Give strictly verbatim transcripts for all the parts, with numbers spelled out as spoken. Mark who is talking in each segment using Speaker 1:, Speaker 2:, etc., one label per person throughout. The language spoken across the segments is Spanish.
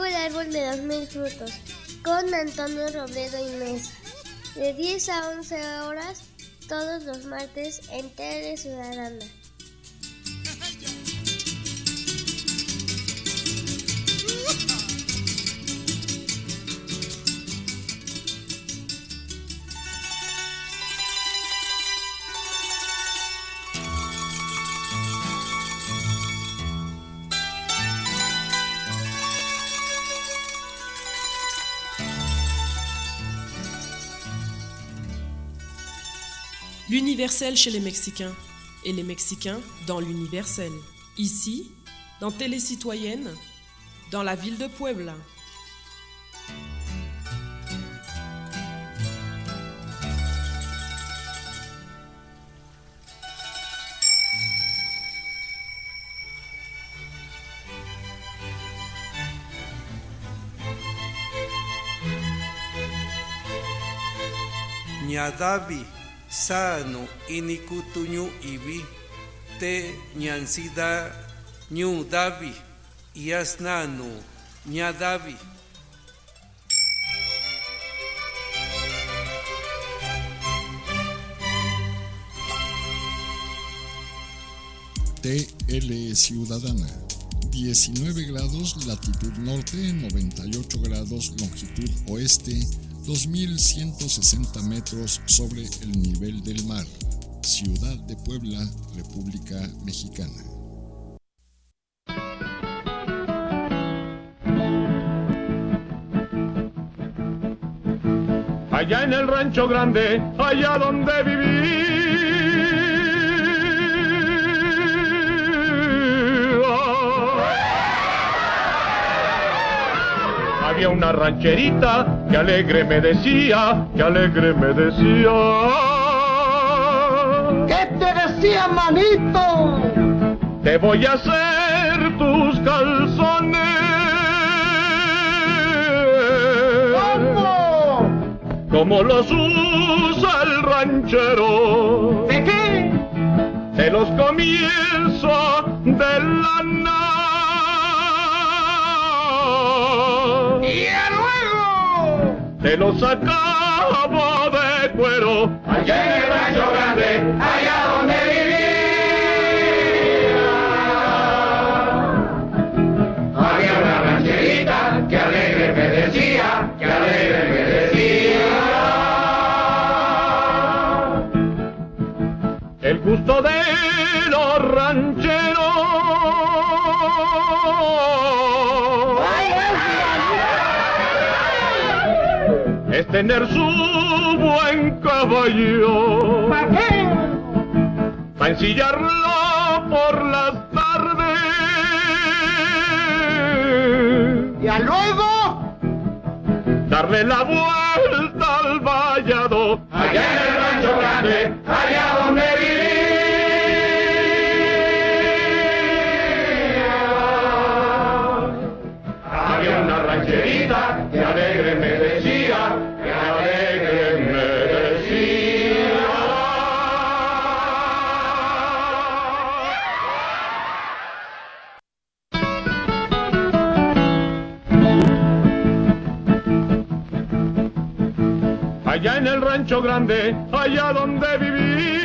Speaker 1: México, el árbol de los mil frutos, con Antonio Robledo y Mesa, de diez a once horas, todos los martes en Tele Ciudadana.
Speaker 2: L'universel chez les Mexicains et les Mexicains dans l'universel. Ici, dans Télé Citoyenne, dans la ville de Puebla.
Speaker 3: Ñadavi sano inikutuñu ibi te ñansida ñu davi yasnanu ñadavi.
Speaker 4: T L Ciudadana, diecinueve grados latitud norte, noventa y ocho grados longitud oeste, dos mil ciento sesenta metros sobre el nivel del mar. Ciudad de Puebla, República Mexicana.
Speaker 5: Allá en el rancho grande, allá donde viví, había una rancherita que alegre me decía, que alegre me decía.
Speaker 6: ¿Qué te decía, manito?
Speaker 5: Te voy a hacer tus calzones.
Speaker 6: ¿Cómo?
Speaker 5: Como los usa el ranchero.
Speaker 6: ¿De qué?
Speaker 5: Te los comienzo de lana.
Speaker 6: ¡Y luego!
Speaker 5: Te los acabo de cuero.
Speaker 6: Allá en el rancho grande, allá donde vivía, había una rancherita que alegre me decía, que alegre me decía.
Speaker 5: El gusto de los rancheros es tener su buen caballo.
Speaker 6: ¿Para qué?
Speaker 5: Para ensillarlo por las tardes.
Speaker 6: ¿Y a luego?
Speaker 5: Darle la vuelta al vallado.
Speaker 6: Allá en el rancho grande, allá donde vivía, había una rancherita que alegre me decía, que alegre me decía.
Speaker 5: Allá en el rancho grande, allá donde viví.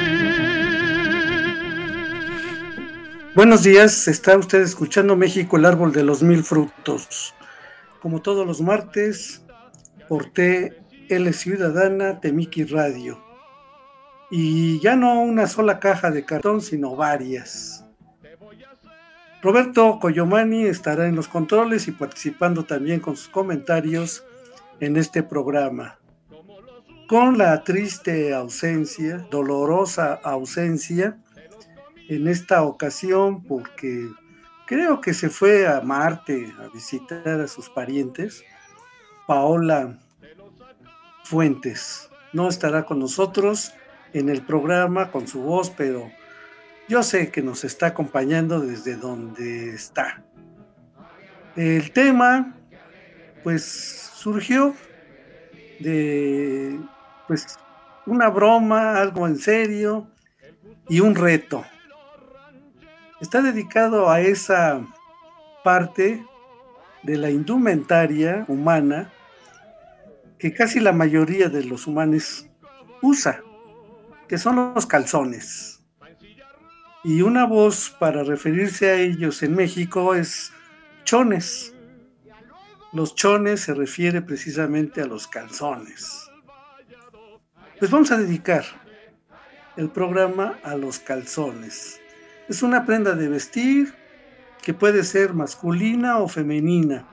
Speaker 7: Buenos días, está usted escuchando México, el árbol de los mil frutos. Como todos los martes, por T L Ciudadana, Temiki Radio. Y ya no una sola caja de cartón, sino varias. Roberto Coyomani estará en los controles y participando también con sus comentarios en este programa. Con la triste ausencia, dolorosa ausencia, en esta ocasión, porque creo que se fue a Marte a visitar a sus parientes, Paola Fuentes. No estará con nosotros en el programa con su voz, pero yo sé que nos está acompañando desde donde está. El tema, pues, surgió de pues una broma, algo en serio y un reto. Está dedicado a esa parte de la indumentaria humana que casi la mayoría de los humanos usa, que son los calzones. Y una voz para referirse a ellos en México es chones. Los chones se refiere precisamente a los calzones. Pues vamos a dedicar el programa a los calzones. Es una prenda de vestir que puede ser masculina o femenina.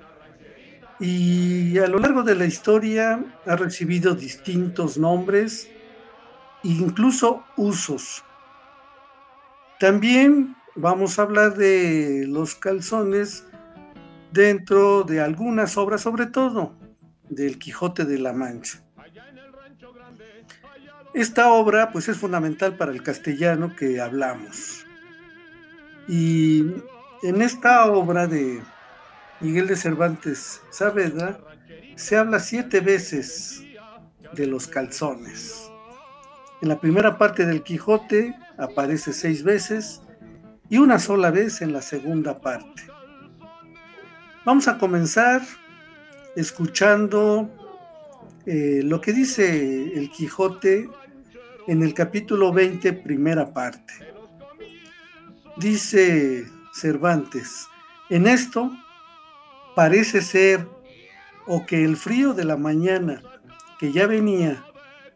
Speaker 7: Y a lo largo de la historia ha recibido distintos nombres, incluso usos. También vamos a hablar de los calzones dentro de algunas obras, sobre todo del Quijote de la Mancha. Esta obra pues es fundamental para el castellano que hablamos. Y en esta obra de Miguel de Cervantes Saavedra se habla siete veces de los calzones. En la primera parte del Quijote aparece seis veces y una sola vez en la segunda parte. Vamos a comenzar escuchando eh, lo que dice el Quijote en el capítulo veinte, primera parte. Dice Cervantes: en esto parece ser o que el frío de la mañana que ya venía,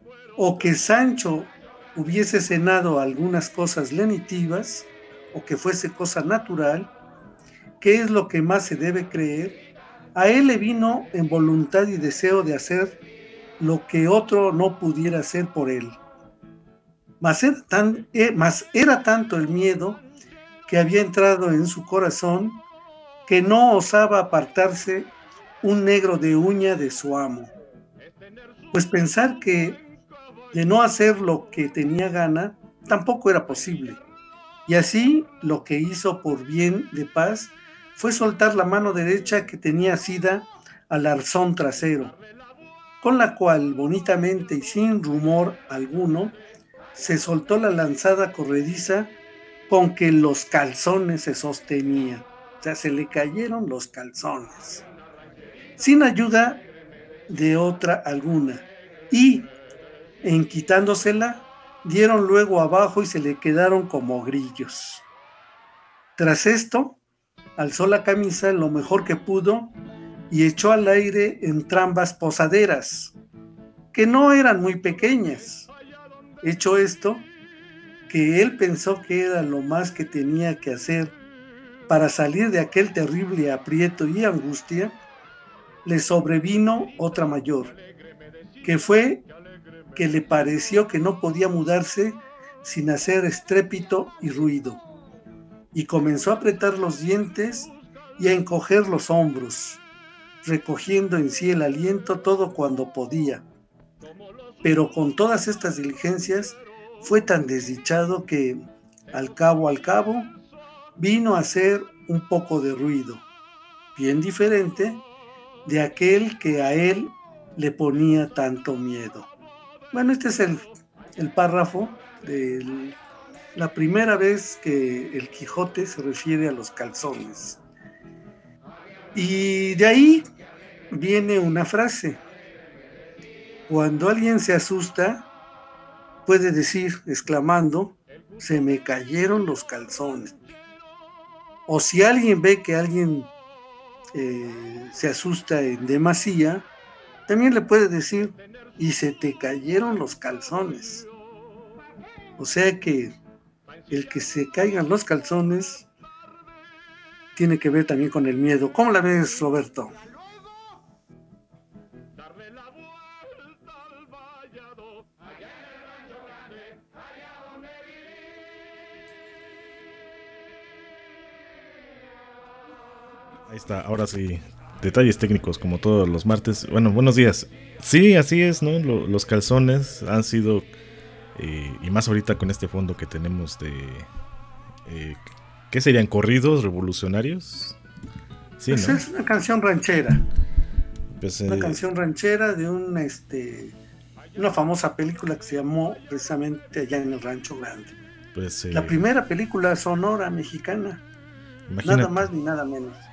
Speaker 7: o que Sancho hubiese cenado algunas cosas lenitivas, o que fuese cosa natural, que es lo que más se debe creer, a él le vino en voluntad y deseo de hacer lo que otro no pudiera hacer por él. Mas era, tan, eh, mas era tanto el miedo que había entrado en su corazón que no osaba apartarse un negro de uña de su amo. Pues pensar que de no hacer lo que tenía gana tampoco era posible. Y así lo que hizo por bien de paz fue soltar la mano derecha que tenía asida al arzón trasero, con la cual bonitamente y sin rumor alguno se soltó la lanzada corrediza con que los calzones se sostenían. O sea, se le cayeron los calzones, sin ayuda de otra alguna, y en quitándosela, dieron luego abajo y se le quedaron como grillos. Tras esto, alzó la camisa lo mejor que pudo y echó al aire entrambas posaderas, que no eran muy pequeñas. Hecho esto, que él pensó que era lo más que tenía que hacer para salir de aquel terrible aprieto y angustia, le sobrevino otra mayor, que fue que le pareció que no podía mudarse sin hacer estrépito y ruido, y comenzó a apretar los dientes y a encoger los hombros, recogiendo en sí el aliento todo cuando podía. Pero con todas estas diligencias fue tan desdichado que, al cabo al cabo, vino a hacer un poco de ruido, bien diferente de aquel que a él le ponía tanto miedo. Bueno, este es el, el párrafo de la primera vez que el Quijote se refiere a los calzones. Y de ahí viene una frase. Cuando alguien se asusta, puede decir, exclamando, se me cayeron los calzones. O si alguien ve que alguien eh, se asusta en demasía, también le puede decir, y se te cayeron los calzones. O sea que el que se caigan los calzones tiene que ver también con el miedo. ¿Cómo la ves, Roberto?
Speaker 8: Ahí está, ahora sí, detalles técnicos como todos los martes. Bueno, buenos días. Sí, así es, ¿no? Lo, los calzones han sido, eh, y más ahorita con este fondo que tenemos de, eh, ¿qué serían? ¿Corridos revolucionarios? Sí,
Speaker 7: pues
Speaker 8: ¿no?
Speaker 7: Es una canción ranchera.
Speaker 8: Pues,
Speaker 7: una
Speaker 8: eh,
Speaker 7: canción ranchera de un, este, una famosa película que se llamó precisamente Allá en el Rancho Grande.
Speaker 8: Pues, eh,
Speaker 7: la primera película sonora mexicana.
Speaker 8: imagínate.
Speaker 7: Nada más ni nada menos.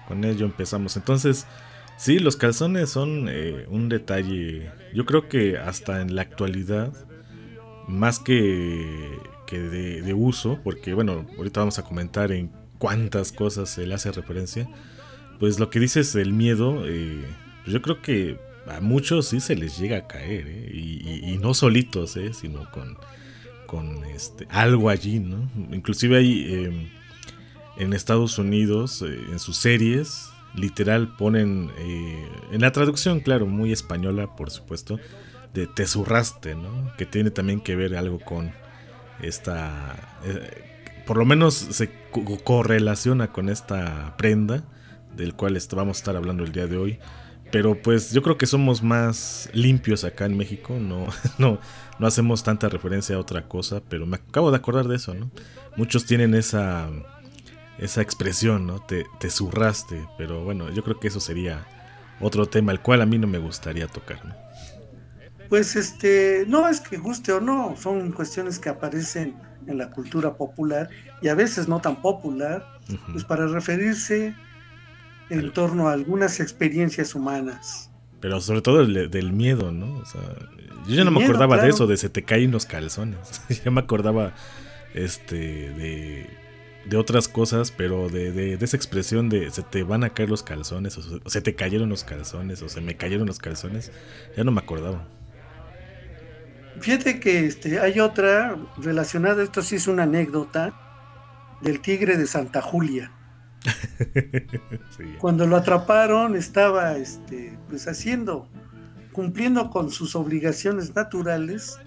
Speaker 8: con ello empezamos. Entonces, sí, los calzones son eh, un detalle, yo creo que hasta en la actualidad, más que, que de, de uso, porque bueno, ahorita vamos a comentar en cuántas cosas se le hace referencia, pues lo que dices del miedo, eh, pues yo creo que a muchos sí se les llega a caer, ¿eh? y, y, y no solitos, ¿eh? Sino con, con este, algo allí, ¿no? Inclusive hay eh, en Estados Unidos, eh, en sus series, literal ponen, eh, en la traducción, claro, muy española, por supuesto, de te zurraste, ¿no? Que tiene también que ver algo con esta, eh, por lo menos se co- correlaciona con esta prenda, del cual est- vamos a estar hablando el día de hoy. Pero pues yo creo que somos más limpios acá en México, no, no, no hacemos tanta referencia a otra cosa, pero me acabo de acordar de eso, ¿no? Muchos tienen esa, esa expresión, ¿no? Te, te zurraste, pero bueno, yo creo que eso sería otro tema, el cual a mí no me gustaría tocar, ¿no?
Speaker 7: Pues este, no es que guste o no, son cuestiones que aparecen en la cultura popular y a veces no tan popular, uh-huh. Pues para referirse en torno a algunas experiencias humanas.
Speaker 8: Pero sobre todo el, del miedo, ¿no? O sea, yo ya no me miedo, acordaba claro. de eso, de se te caen los calzones. Ya me acordaba este de, de otras cosas, pero de, de, de esa expresión de se te van a caer los calzones, o se, o se te cayeron los calzones, o se me cayeron los calzones, ya no me acordaba.
Speaker 7: Fíjate que este, hay otra relacionada, esto sí es una anécdota, del tigre de Santa Julia. Sí. Cuando lo atraparon estaba este, pues haciendo, cumpliendo con sus obligaciones naturales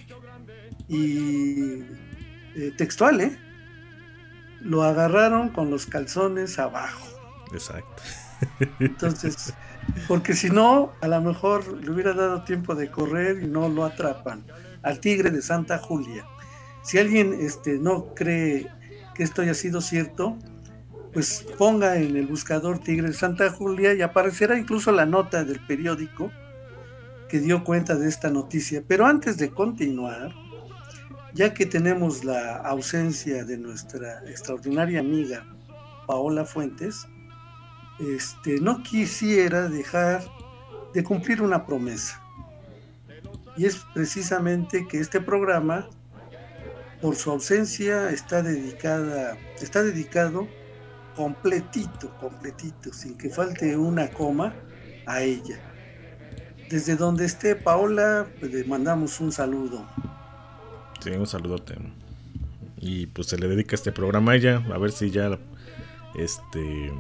Speaker 7: y eh, textual, ¿eh? Lo agarraron con los calzones abajo.
Speaker 8: Exacto.
Speaker 7: Entonces, porque si no, a lo mejor le hubiera dado tiempo de correr y no lo atrapan. Al tigre de Santa Julia. Si alguien este, no cree que esto haya sido cierto, pues ponga en el buscador Tigre de Santa Julia y aparecerá incluso la nota del periódico que dio cuenta de esta noticia. Pero antes de continuar, ya que tenemos la ausencia de nuestra extraordinaria amiga Paola Fuentes, este, no quisiera dejar de cumplir una promesa. Y es precisamente que este programa, por su ausencia, está dedicada, está dedicado completito, completito, sin que falte una coma, a ella. Desde donde esté Paola, pues le mandamos un saludo.
Speaker 8: Sí, un saludote. Y pues se le dedica este programa a ella, a ver si ya, este,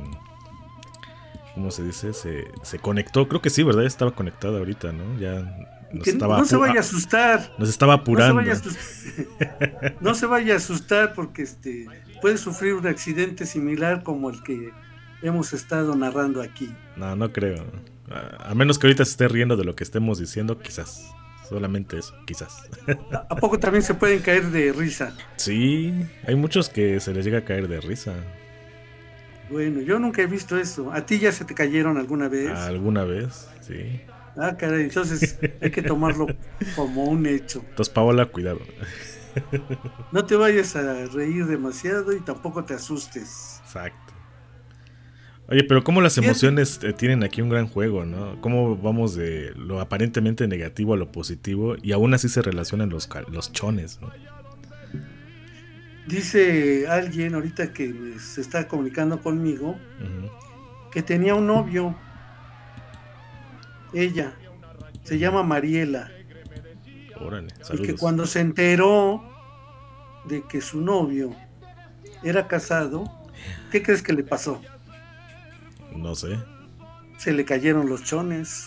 Speaker 8: ¿cómo se dice? Se, se conectó, creo que sí, ¿verdad? Estaba conectada ahorita, ¿no? Ya... Nos
Speaker 7: que
Speaker 8: estaba
Speaker 7: no se vaya a asustar.
Speaker 8: Nos estaba apurando.
Speaker 7: No se vaya a asustar, no se vaya a asustar porque este, puede sufrir un accidente similar como el que hemos estado narrando aquí.
Speaker 8: No, no creo. A, a menos que ahorita se esté riendo de lo que estemos diciendo, quizás. Solamente eso, quizás.
Speaker 7: ¿A poco también se pueden caer de risa?
Speaker 8: Sí, hay muchos que se les llega a caer de risa.
Speaker 7: Bueno, yo nunca he visto eso. ¿A ti ya se te cayeron alguna vez?
Speaker 8: Alguna vez, sí.
Speaker 7: Ah, caray, entonces hay que tomarlo como un hecho.
Speaker 8: Entonces, Paola, cuidado.
Speaker 7: No te vayas a reír demasiado y tampoco te asustes.
Speaker 8: Exacto. Oye, pero cómo las emociones eh, tienen aquí un gran juego, ¿no? Cómo vamos de lo aparentemente negativo a lo positivo y aún así se relacionan los, los chones, ¿no?
Speaker 7: Dice alguien ahorita que se está comunicando conmigo, uh-huh, que tenía un novio. Ella se llama Mariela.
Speaker 8: Órale,
Speaker 7: y que cuando se enteró de que su novio era casado, ¿qué crees que le pasó?
Speaker 8: No sé.
Speaker 7: Se le cayeron los chones.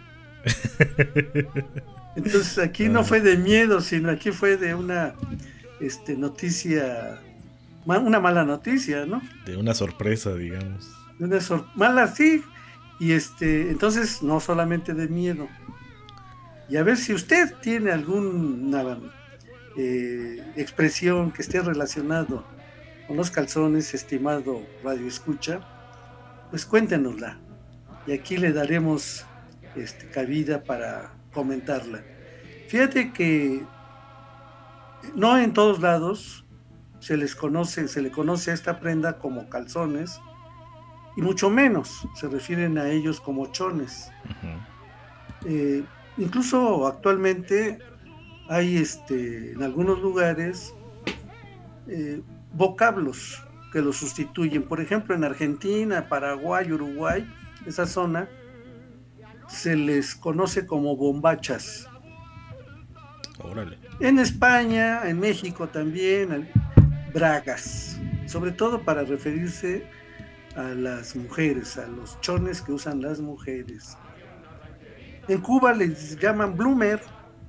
Speaker 7: Entonces aquí no fue de miedo, sino aquí fue de una este, noticia, una mala noticia, ¿no?
Speaker 8: De una sorpresa, digamos.
Speaker 7: De una sor- mala, sí. Y este, entonces no solamente de miedo. Y a ver si usted tiene alguna eh, expresión que esté relacionado con los calzones, estimado Radio Escucha, pues cuéntenosla. Y aquí le daremos este, cabida para comentarla. Fíjate que no en todos lados se les conoce, se le conoce a esta prenda como calzones. y mucho menos se refieren a ellos como chones. Uh-huh. Eh, incluso actualmente hay este, en algunos lugares eh, vocablos que los sustituyen. Por ejemplo, en Argentina, Paraguay, Uruguay, esa zona se les conoce como bombachas.
Speaker 8: Órale.
Speaker 7: En España, en México también, bragas, sobre todo para referirse a las mujeres, a los chones que usan las mujeres. En Cuba les llaman bloomer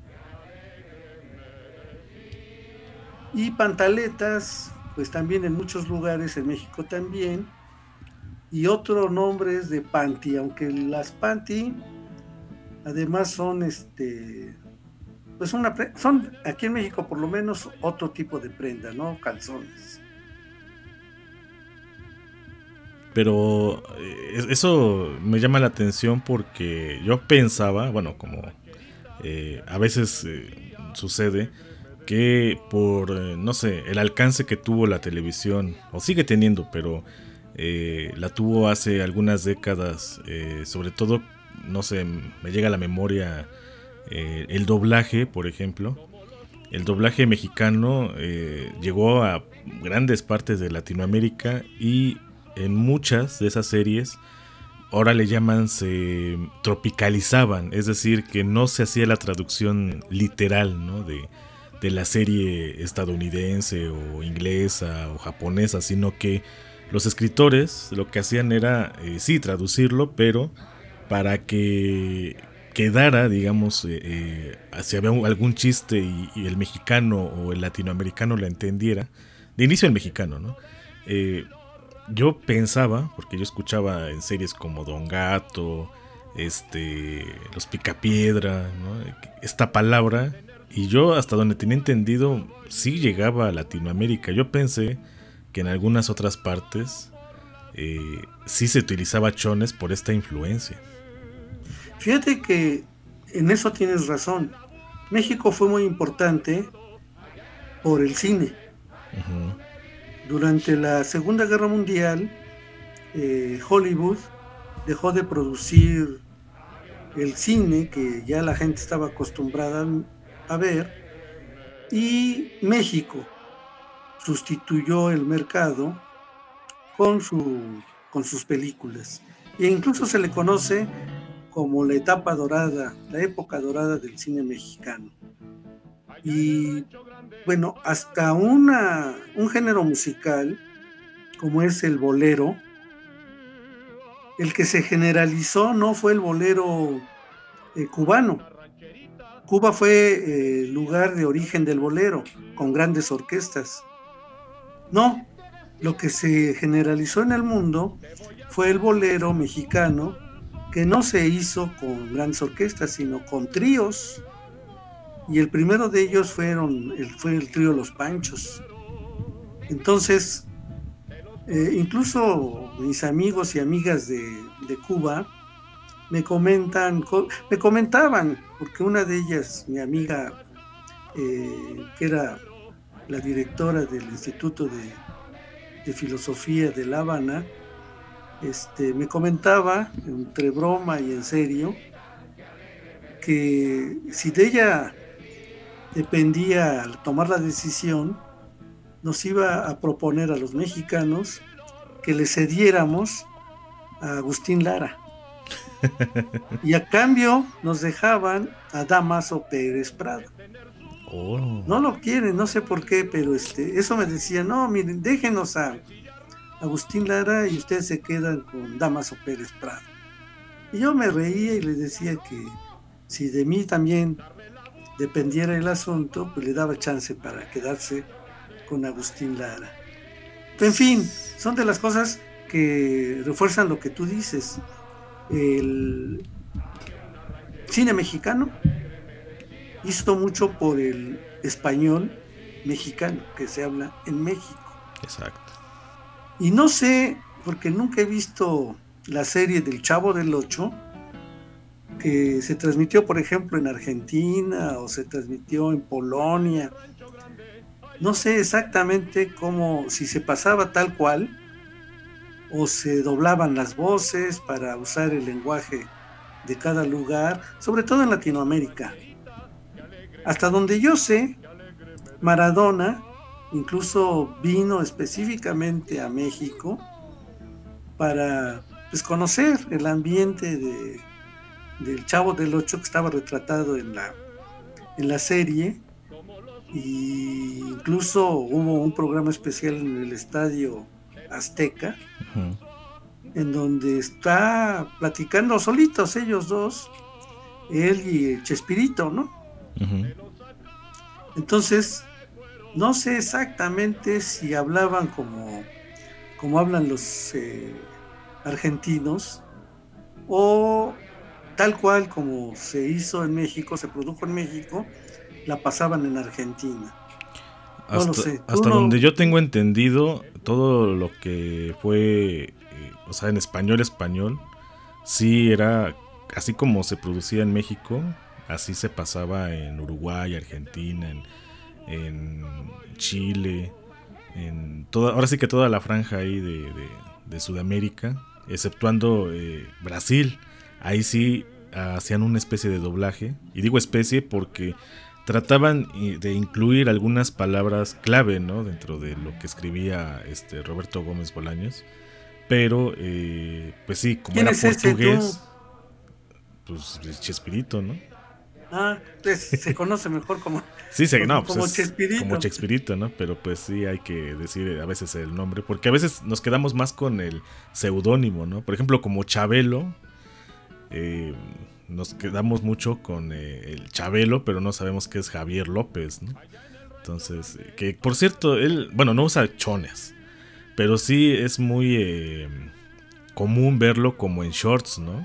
Speaker 7: y pantaletas, pues también en muchos lugares, en México también, y otro nombre es de panty, aunque las panty además son este pues una pre- son aquí en México por lo menos otro tipo de prenda, ¿no? Calzones.
Speaker 8: Pero eh, eso me llama la atención porque yo pensaba, bueno, como eh, a veces eh, sucede, que por, eh, no sé, el alcance que tuvo la televisión, o sigue teniendo, pero eh, la tuvo hace algunas décadas, eh, sobre todo, no sé, me llega a la memoria eh, el doblaje, por ejemplo. El doblaje mexicano eh, llegó a grandes partes de Latinoamérica y en muchas de esas series ahora le llaman, se tropicalizaban, es decir, que no se hacía la traducción literal, ¿no? de, de la serie estadounidense o inglesa o japonesa, sino que los escritores lo que hacían era, eh, sí, traducirlo, pero para que quedara, digamos, eh, eh, si había algún chiste y, y el mexicano o el latinoamericano la entendiera, de inicio el mexicano, ¿no? Eh, yo pensaba, porque yo escuchaba en series como Don Gato, este, Los Picapiedra, ¿no? Esta palabra, y yo hasta donde tenía entendido sí llegaba a Latinoamérica. Yo pensé que en algunas otras partes eh, sí se utilizaba chones por esta influencia.
Speaker 7: Fíjate que en eso tienes razón. México fue muy importante por el cine. Uh-huh. Durante la Segunda Guerra Mundial, eh, Hollywood dejó de producir el cine que ya la gente estaba acostumbrada a ver, y México sustituyó el mercado con, su, con sus películas. E incluso se le conoce como la etapa dorada, la época dorada del cine mexicano. Y bueno, hasta una, un género musical como es el bolero, el que se generalizó no fue el bolero eh, cubano. Cuba fue el eh, lugar de origen del bolero, con grandes orquestas. No, lo que se generalizó en el mundo fue el bolero mexicano, que no se hizo con grandes orquestas, sino con tríos. Y el primero de ellos fueron, el, fue el trío Los Panchos. Entonces, eh, incluso mis amigos y amigas de, de Cuba me comentan, me comentaban, porque una de ellas, mi amiga, eh, que era la directora del Instituto de, de Filosofía de La Habana, este, me comentaba, entre broma y en serio, que si de ella dependía al tomar la decisión, nos iba a proponer a los mexicanos que le cediéramos a Agustín Lara. Y a cambio nos dejaban a Dámaso Pérez Prado. Oh. No lo quieren, no sé por qué, pero este, eso me decía, no, miren, déjenos a Agustín Lara y ustedes se quedan con Dámaso Pérez Prado. Y yo me reía y les decía que si de mí también dependiera el asunto, pues le daba chance para quedarse con Agustín Lara. En fin, son de las cosas que refuerzan lo que tú dices. El cine mexicano hizo mucho por el español mexicano que se habla en México.
Speaker 8: Exacto.
Speaker 7: Y no sé, porque nunca he visto la serie del Chavo del Ocho, que se transmitió, por ejemplo, en Argentina o se transmitió en Polonia. No sé exactamente cómo, si se pasaba tal cual, o se doblaban las voces para usar el lenguaje de cada lugar, sobre todo en Latinoamérica. Hasta donde yo sé, Maradona incluso vino específicamente a México para pues, conocer el ambiente de, del Chavo del Ocho que estaba retratado en la, en la serie, y incluso hubo un programa especial en el Estadio Azteca, uh-huh. en donde está platicando solitos ellos dos, él y Chespirito, ¿no? Uh-huh. Entonces, no sé exactamente si hablaban como, como hablan los eh, argentinos, o tal cual como se hizo en México, se produjo en México, la pasaban en Argentina. No
Speaker 8: hasta
Speaker 7: lo sé.
Speaker 8: hasta
Speaker 7: no...
Speaker 8: donde yo tengo entendido, todo lo que fue, eh, o sea, en español, español, sí era así como se producía en México, así se pasaba en Uruguay, Argentina, en, en Chile, en toda, ahora sí que toda la franja ahí de, de, de Sudamérica, exceptuando eh, Brasil. Ahí sí uh, hacían una especie de doblaje, y digo especie porque trataban de incluir algunas palabras clave, ¿no?, dentro de lo que escribía este Roberto Gómez Bolaños, pero eh, pues sí, como era portugués, pues Chespirito, ¿no?
Speaker 7: Ah, pues se conoce mejor como
Speaker 8: sí, se,
Speaker 7: como,
Speaker 8: no, pues
Speaker 7: como
Speaker 8: es,
Speaker 7: Chespirito.
Speaker 8: Como Chespirito, ¿no? Pero pues sí hay que decir a veces el nombre, porque a veces nos quedamos más con el seudónimo, ¿no? Por ejemplo, como Chabelo, eh, nos quedamos mucho con eh, el Chabelo, pero no sabemos que es Javier López, ¿no? Entonces, que por cierto, él, bueno, no usa chones, pero sí es muy eh, común verlo como en shorts, ¿no?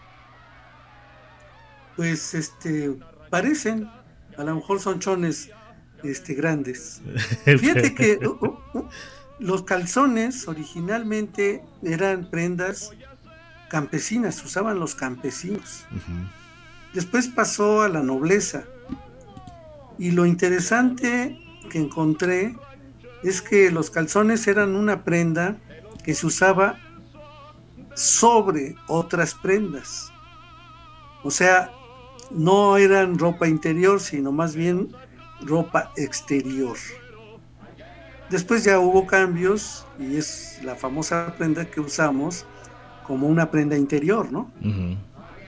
Speaker 7: Pues, este, parecen, a lo mejor son chones, este, grandes. Fíjate que uh, uh, uh, los calzones originalmente eran prendas campesinas, usaban los campesinos. Uh-huh. Después pasó a la nobleza. Y lo interesante que encontré es que los calzones eran una prenda que se usaba sobre otras prendas. O sea, no eran ropa interior, sino más bien ropa exterior. Después ya hubo cambios y es la famosa prenda que usamos como una prenda interior, ¿no? Uh-huh.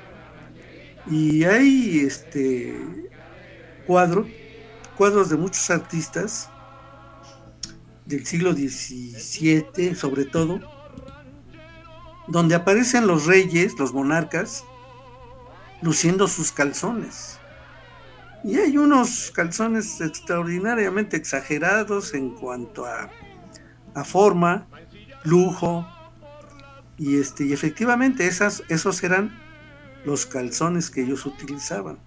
Speaker 7: Y hay este cuadro, cuadros de muchos artistas del siglo diecisiete, sobre todo, donde aparecen los reyes, los monarcas, luciendo sus calzones. Y hay unos calzones extraordinariamente exagerados en cuanto a, a forma, lujo. Y, este, y efectivamente esas, esos eran los calzones que ellos utilizaban.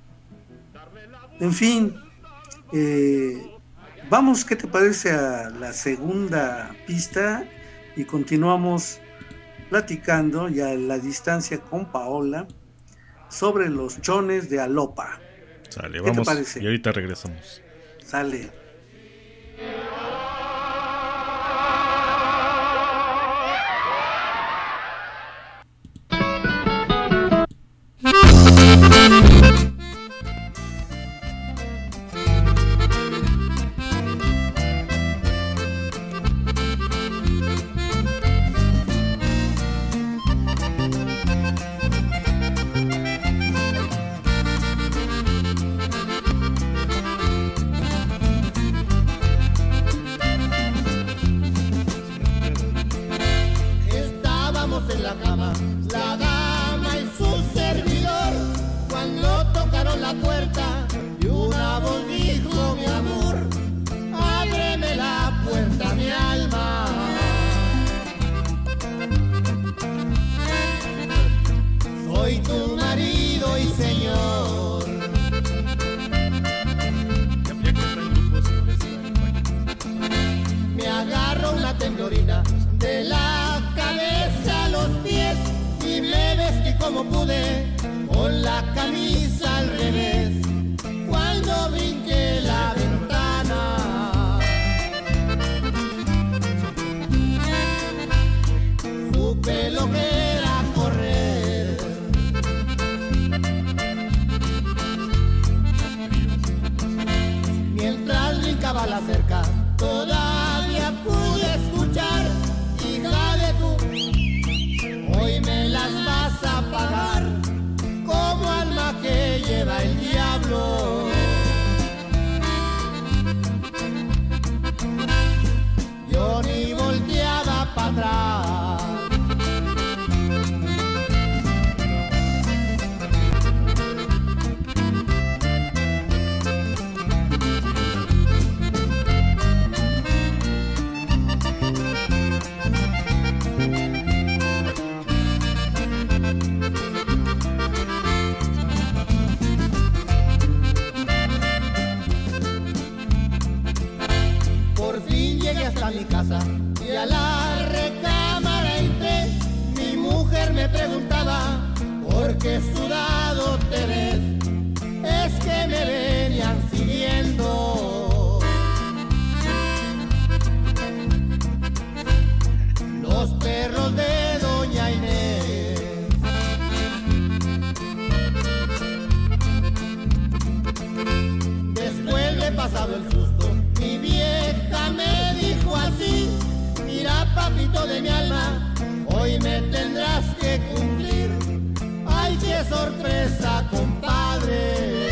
Speaker 7: En fin, eh, vamos, ¿qué te parece a la segunda pista? Y continuamos platicando ya a la distancia con Paola sobre los chones de Alopa.
Speaker 8: Sale,
Speaker 7: ¿qué
Speaker 8: vamos,
Speaker 7: te parece?
Speaker 8: Y ahorita regresamos.
Speaker 7: Sale.
Speaker 9: estaba la cerca, todavía pude escuchar, hija de tú, hoy me las vas a pagar, como alma que lleva el diablo. Yo ni volteaba para atrás. Hasta mi casa y a la recámara entré, mi mujer me preguntaba ¿por qué sudado te ves? Es que me venían siguiendo los perros de doña Inés. Después de pasado el susto, mi vieja me dijo así, mira papito de mi alma, hoy me tendrás que cumplir. Ay, qué sorpresa, compadre.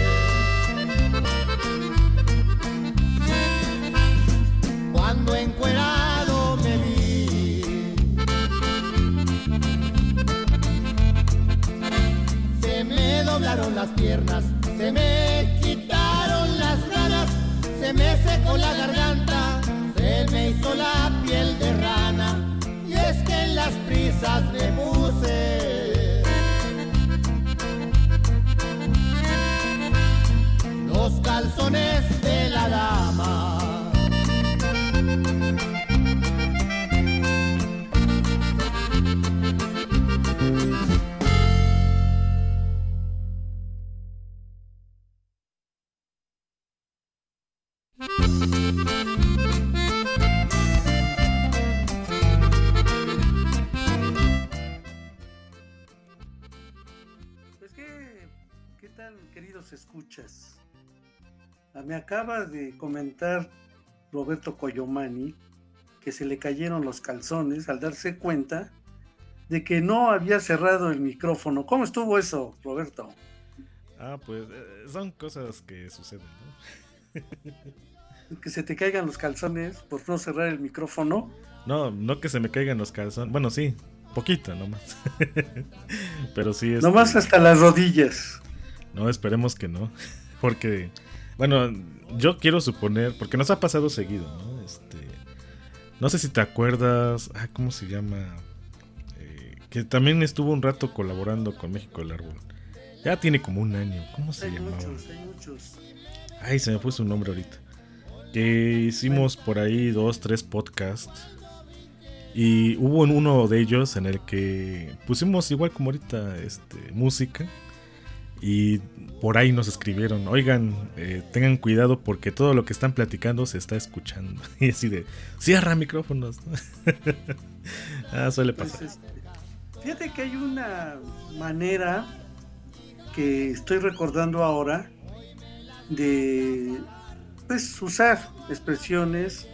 Speaker 9: Cuando encuerado me vi, se me doblaron las piernas, se me quitaron las ganas, se me secó la garganta, se me hizo la piel de rana, y es que en las prisas me puse los calzones de la dama.
Speaker 7: Pues qué, qué tal, queridos escuchas. Me acaba de comentar Roberto Coyomani que se le cayeron los calzones al darse cuenta de que no había cerrado el micrófono. ¿Cómo estuvo eso, Roberto?
Speaker 8: Ah, pues eh, son cosas que suceden, ¿no?
Speaker 7: Que se te caigan los calzones por no cerrar el micrófono.
Speaker 8: No, no que se me caigan los calzones. Bueno, sí, poquito nomás. Pero sí es.
Speaker 7: Nomás
Speaker 8: este...
Speaker 7: hasta las rodillas.
Speaker 8: No, esperemos que no. Porque, bueno, yo quiero suponer, porque nos ha pasado seguido, ¿no? Este, no sé si te acuerdas, ah, ¿cómo se llama? Eh, que también estuvo un rato colaborando con México el Árbol. Ya tiene como un año. ¿Cómo se
Speaker 7: hay
Speaker 8: llamaba?
Speaker 7: Muchos, hay muchos.
Speaker 8: Ay, se me fue su nombre ahorita. Que hicimos por ahí dos, tres podcasts. Y hubo en uno de ellos en el que pusimos igual como ahorita este, música. Y por ahí nos escribieron, oigan, eh, tengan cuidado porque todo lo que están platicando se está escuchando. Y así de, cierra micrófonos. Ah, suele pasar.
Speaker 7: Pues, este, fíjate que hay una manera que estoy recordando ahora de pues usar expresiones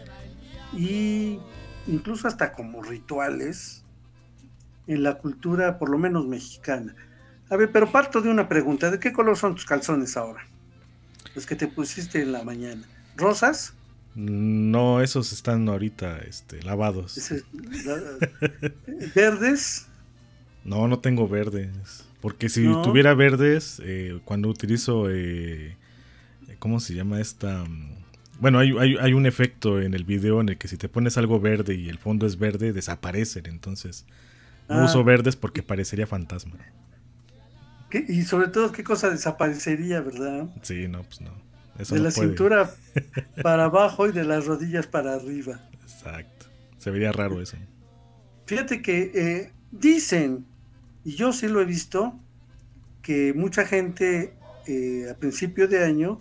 Speaker 7: y incluso hasta como rituales en la cultura por lo menos mexicana. A ver, pero parto de una pregunta, ¿de qué color son tus calzones ahora? Los que te pusiste en la mañana. ¿Rosas?
Speaker 8: No, esos están ahorita este, lavados.
Speaker 7: Ese, la, ¿verdes?
Speaker 8: No, no tengo verdes. Porque si
Speaker 7: ¿No?
Speaker 8: tuviera verdes, eh, cuando utilizo, eh, ¿cómo se llama esta? Bueno, hay, hay, hay un efecto en el video en el que si te pones algo verde y el fondo es verde, desaparecen. Entonces, no
Speaker 7: ah.
Speaker 8: uso verdes porque parecería fantasma.
Speaker 7: ¿Qué? Y sobre todo, ¿qué cosa desaparecería, verdad?
Speaker 8: Sí, no, pues no. Eso
Speaker 7: de
Speaker 8: no
Speaker 7: la
Speaker 8: puede.
Speaker 7: Cintura para abajo y de las rodillas para arriba.
Speaker 8: Exacto. Se vería raro eso.
Speaker 7: Fíjate que eh, dicen, y yo sí lo he visto, que mucha gente eh, a principio de año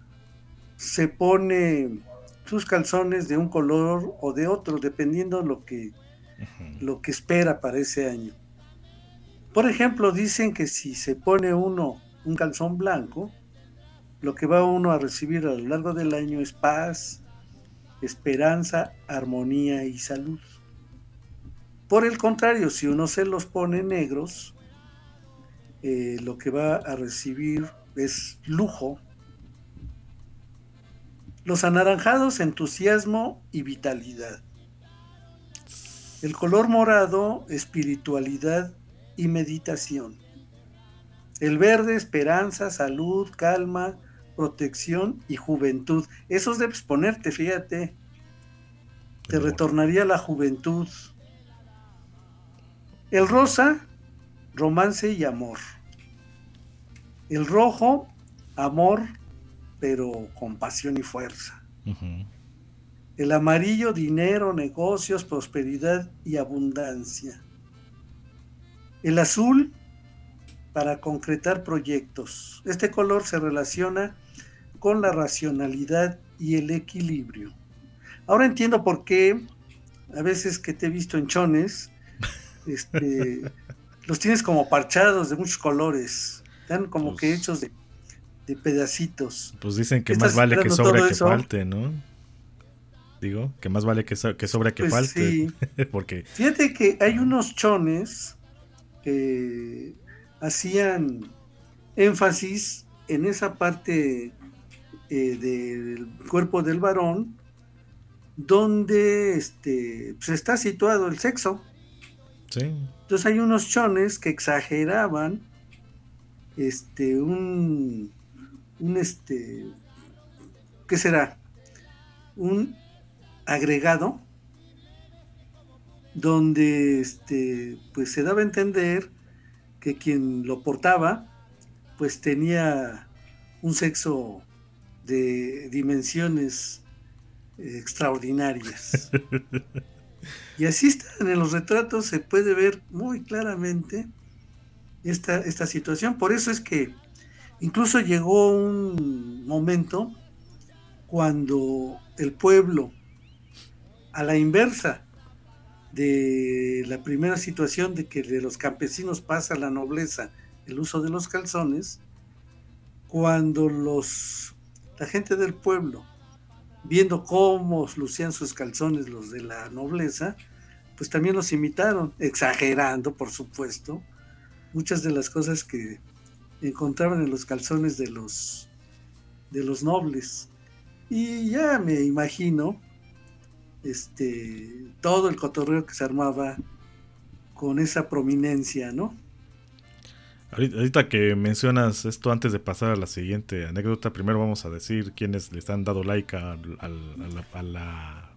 Speaker 7: se pone sus calzones de un color o de otro, dependiendo lo que, uh-huh. lo que espera para ese año. Por ejemplo, dicen que si se pone uno un calzón blanco, lo que va uno a recibir a lo largo del año es paz, esperanza, armonía y salud. Por el contrario, si uno se los pone negros, eh, lo que va a recibir es lujo. Los anaranjados, entusiasmo y vitalidad. El color morado, espiritualidad y meditación. El verde, esperanza, salud, calma, protección y juventud. Esos debes ponerte, fíjate. Te retornaría la juventud. El rosa, romance y amor. El rojo, amor, pero con pasión y fuerza. Uh-huh. El amarillo, dinero, negocios, prosperidad y abundancia. El azul, para concretar proyectos. Este color se relaciona con la racionalidad y el equilibrio. Ahora entiendo por qué a veces que te he visto en chones, este, los tienes como parchados de muchos colores, están como pues, que hechos de, de pedacitos.
Speaker 8: Pues dicen que más vale que sobre que eso? falte, ¿no? Digo, que más vale que, so, que sobre que pues falte.
Speaker 7: Sí.
Speaker 8: Porque
Speaker 7: fíjate que hay unos chones que hacían énfasis en esa parte eh, del cuerpo del varón donde este, pues está situado el sexo.
Speaker 8: Sí.
Speaker 7: Entonces hay unos chones que exageraban este un un este ¿qué será? Un agregado donde este pues se daba a entender que quien lo portaba pues tenía un sexo de dimensiones eh, extraordinarias. Y así están en los retratos, se puede ver muy claramente esta, esta situación. Por eso es que incluso llegó un momento cuando el pueblo, a la inversa de la primera situación de que de los campesinos pasa a la nobleza el uso de los calzones, cuando los la gente del pueblo, viendo cómo lucían sus calzones los de la nobleza, pues también los imitaron, exagerando, por supuesto, muchas de las cosas que encontraban en los calzones de los, de los nobles. Y ya me imagino este, todo el cotorreo que se armaba con esa prominencia, ¿no?
Speaker 8: Ahorita que mencionas esto, antes de pasar a la siguiente anécdota, primero vamos a decir quiénes les han dado like a, a, a, la, a la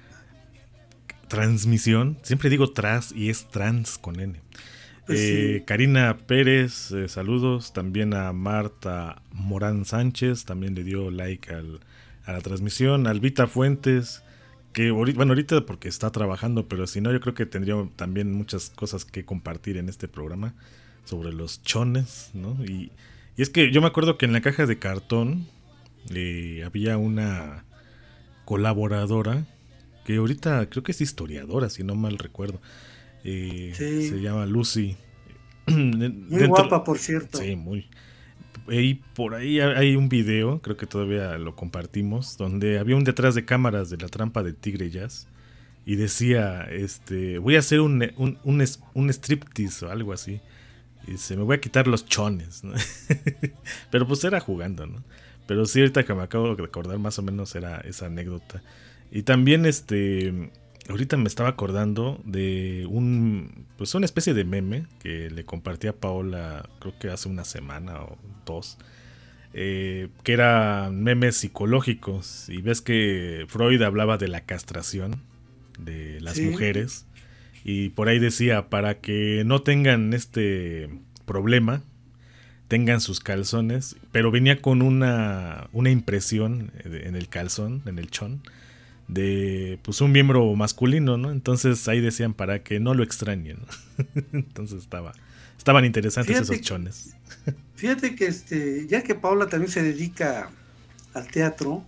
Speaker 8: transmisión. Siempre digo tras y es trans con N. Pues eh, sí. Karina Pérez, eh, saludos. También a Marta Morán Sánchez, también le dio like al, a la transmisión. Albita Fuentes, que bueno, ahorita porque está trabajando, pero si no, yo creo que tendría también muchas cosas que compartir en este programa sobre los chones, ¿no? Y, y es que yo me acuerdo que en la caja de cartón eh, había una colaboradora que ahorita creo que es historiadora, si no mal recuerdo. Eh, sí. Se llama Lucy.
Speaker 7: Muy Dentro, guapa, por cierto.
Speaker 8: Sí, muy. Y por ahí hay un video, creo que todavía lo compartimos, donde había un detrás de cámaras de la trampa de Tigre Jazz y decía, este, voy a hacer un, un, un, un striptease o algo así. Y se me voy a quitar los chones, ¿no? Pero pues era jugando, ¿no? Pero sí, ahorita que me acabo de recordar, más o menos era esa anécdota. Y también, este, ahorita me estaba acordando de un, pues una especie de meme que le compartí a Paola, creo que hace una semana o dos, eh, que eran memes psicológicos. Y ves que Freud hablaba de la castración de las sí. mujeres. Y por ahí decía, para que no tengan este problema, tengan sus calzones, pero venía con una, una impresión en el calzón, en el chón, de pues un miembro masculino, ¿no? Entonces ahí decían para que no lo extrañen, ¿no? Entonces estaba, estaban interesantes fíjate, esos chones.
Speaker 7: Fíjate que este, ya que Paula también se dedica al teatro,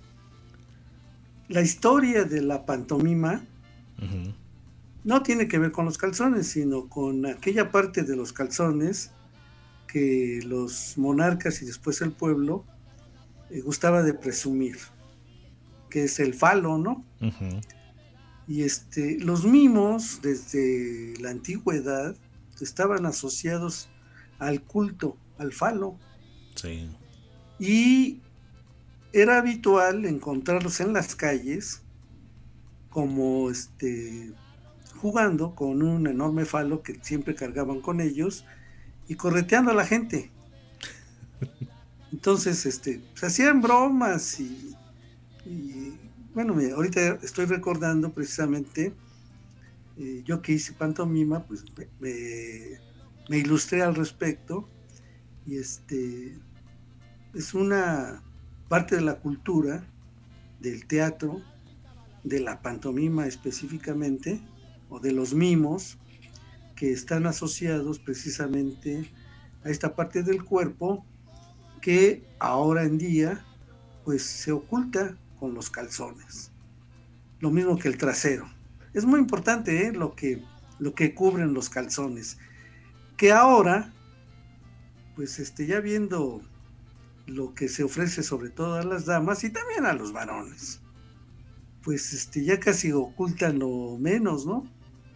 Speaker 7: la historia de la pantomima uh-huh. no tiene que ver con los calzones, sino con aquella parte de los calzones que los monarcas y después el pueblo eh, gustaba de presumir. que es el falo, ¿no?
Speaker 8: Uh-huh.
Speaker 7: Y este, los mimos desde la antigüedad estaban asociados al culto, al falo.
Speaker 8: Sí.
Speaker 7: Y era habitual encontrarlos en las calles como este jugando con un enorme falo que siempre cargaban con ellos y correteando a la gente. Entonces, este, se hacían bromas y, y bueno, mira, ahorita estoy recordando precisamente, eh, yo que hice pantomima, pues me, me, me ilustré al respecto, y este es una parte de la cultura, del teatro, de la pantomima específicamente, o de los mimos, que están asociados precisamente a esta parte del cuerpo que ahora en día pues se oculta con los calzones, lo mismo que el trasero. Es muy importante, ¿eh? lo que, lo que cubren los calzones, que ahora pues este, ya viendo lo que se ofrece sobre todo a las damas y también a los varones, pues este, ya casi ocultan lo menos, ¿no?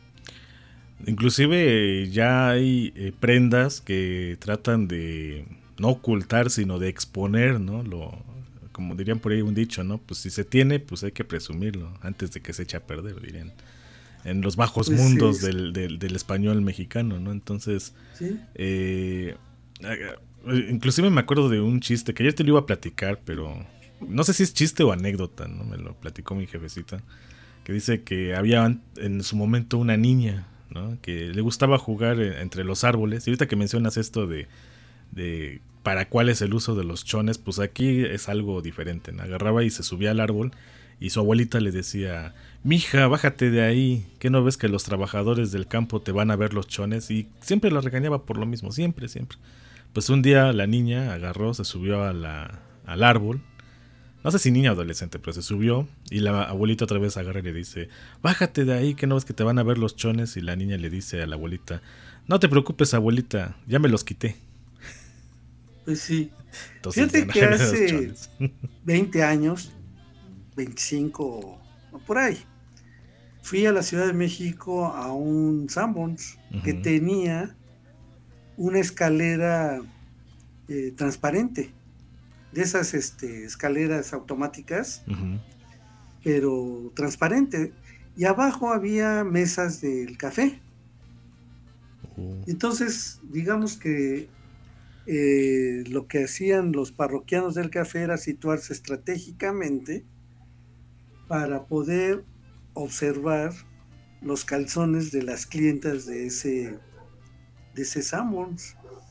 Speaker 8: Inclusive ya hay eh, prendas que tratan de no ocultar, sino de exponer, ¿no? Lo, como dirían por ahí un dicho, ¿no? Pues si se tiene, pues hay que presumirlo antes de que se eche a perder, dirían. En los bajos pues mundos sí, del, del, del español mexicano, ¿no? Entonces,
Speaker 7: ¿sí?
Speaker 8: eh, inclusive me acuerdo de un chiste que ayer te lo iba a platicar, pero no sé si es chiste o anécdota, ¿no? Me lo platicó mi jefecita, que dice que había en su momento una niña, ¿no? Que le gustaba jugar entre los árboles. Y ahorita que mencionas esto de, de para cuál es el uso de los chones, pues aquí es algo diferente, ¿no? Agarraba y se subía al árbol y su abuelita le decía: mija, bájate de ahí, ¿qué no ves que los trabajadores del campo te van a ver los chones? Y siempre la regañaba por lo mismo, siempre, siempre. Pues un día la niña agarró, se subió a la, al árbol. No sé si niña o adolescente, pero se subió y la abuelita otra vez agarra y le dice: bájate de ahí, que no ves que te van a ver los chones. Y la niña le dice a la abuelita: no te preocupes, abuelita, ya me los quité.
Speaker 7: Pues sí.
Speaker 8: Entonces,
Speaker 7: fíjate que hace veinte años, veinticinco o por ahí, fui a la Ciudad de México a un Sanborns uh-huh. que tenía una escalera eh, transparente, de esas este, escaleras automáticas, uh-huh. pero transparente, y abajo había mesas del café. Uh-huh. Entonces, digamos que eh, lo que hacían los parroquianos del café era situarse estratégicamente para poder observar los calzones de las clientas de ese, de ese Sanborns.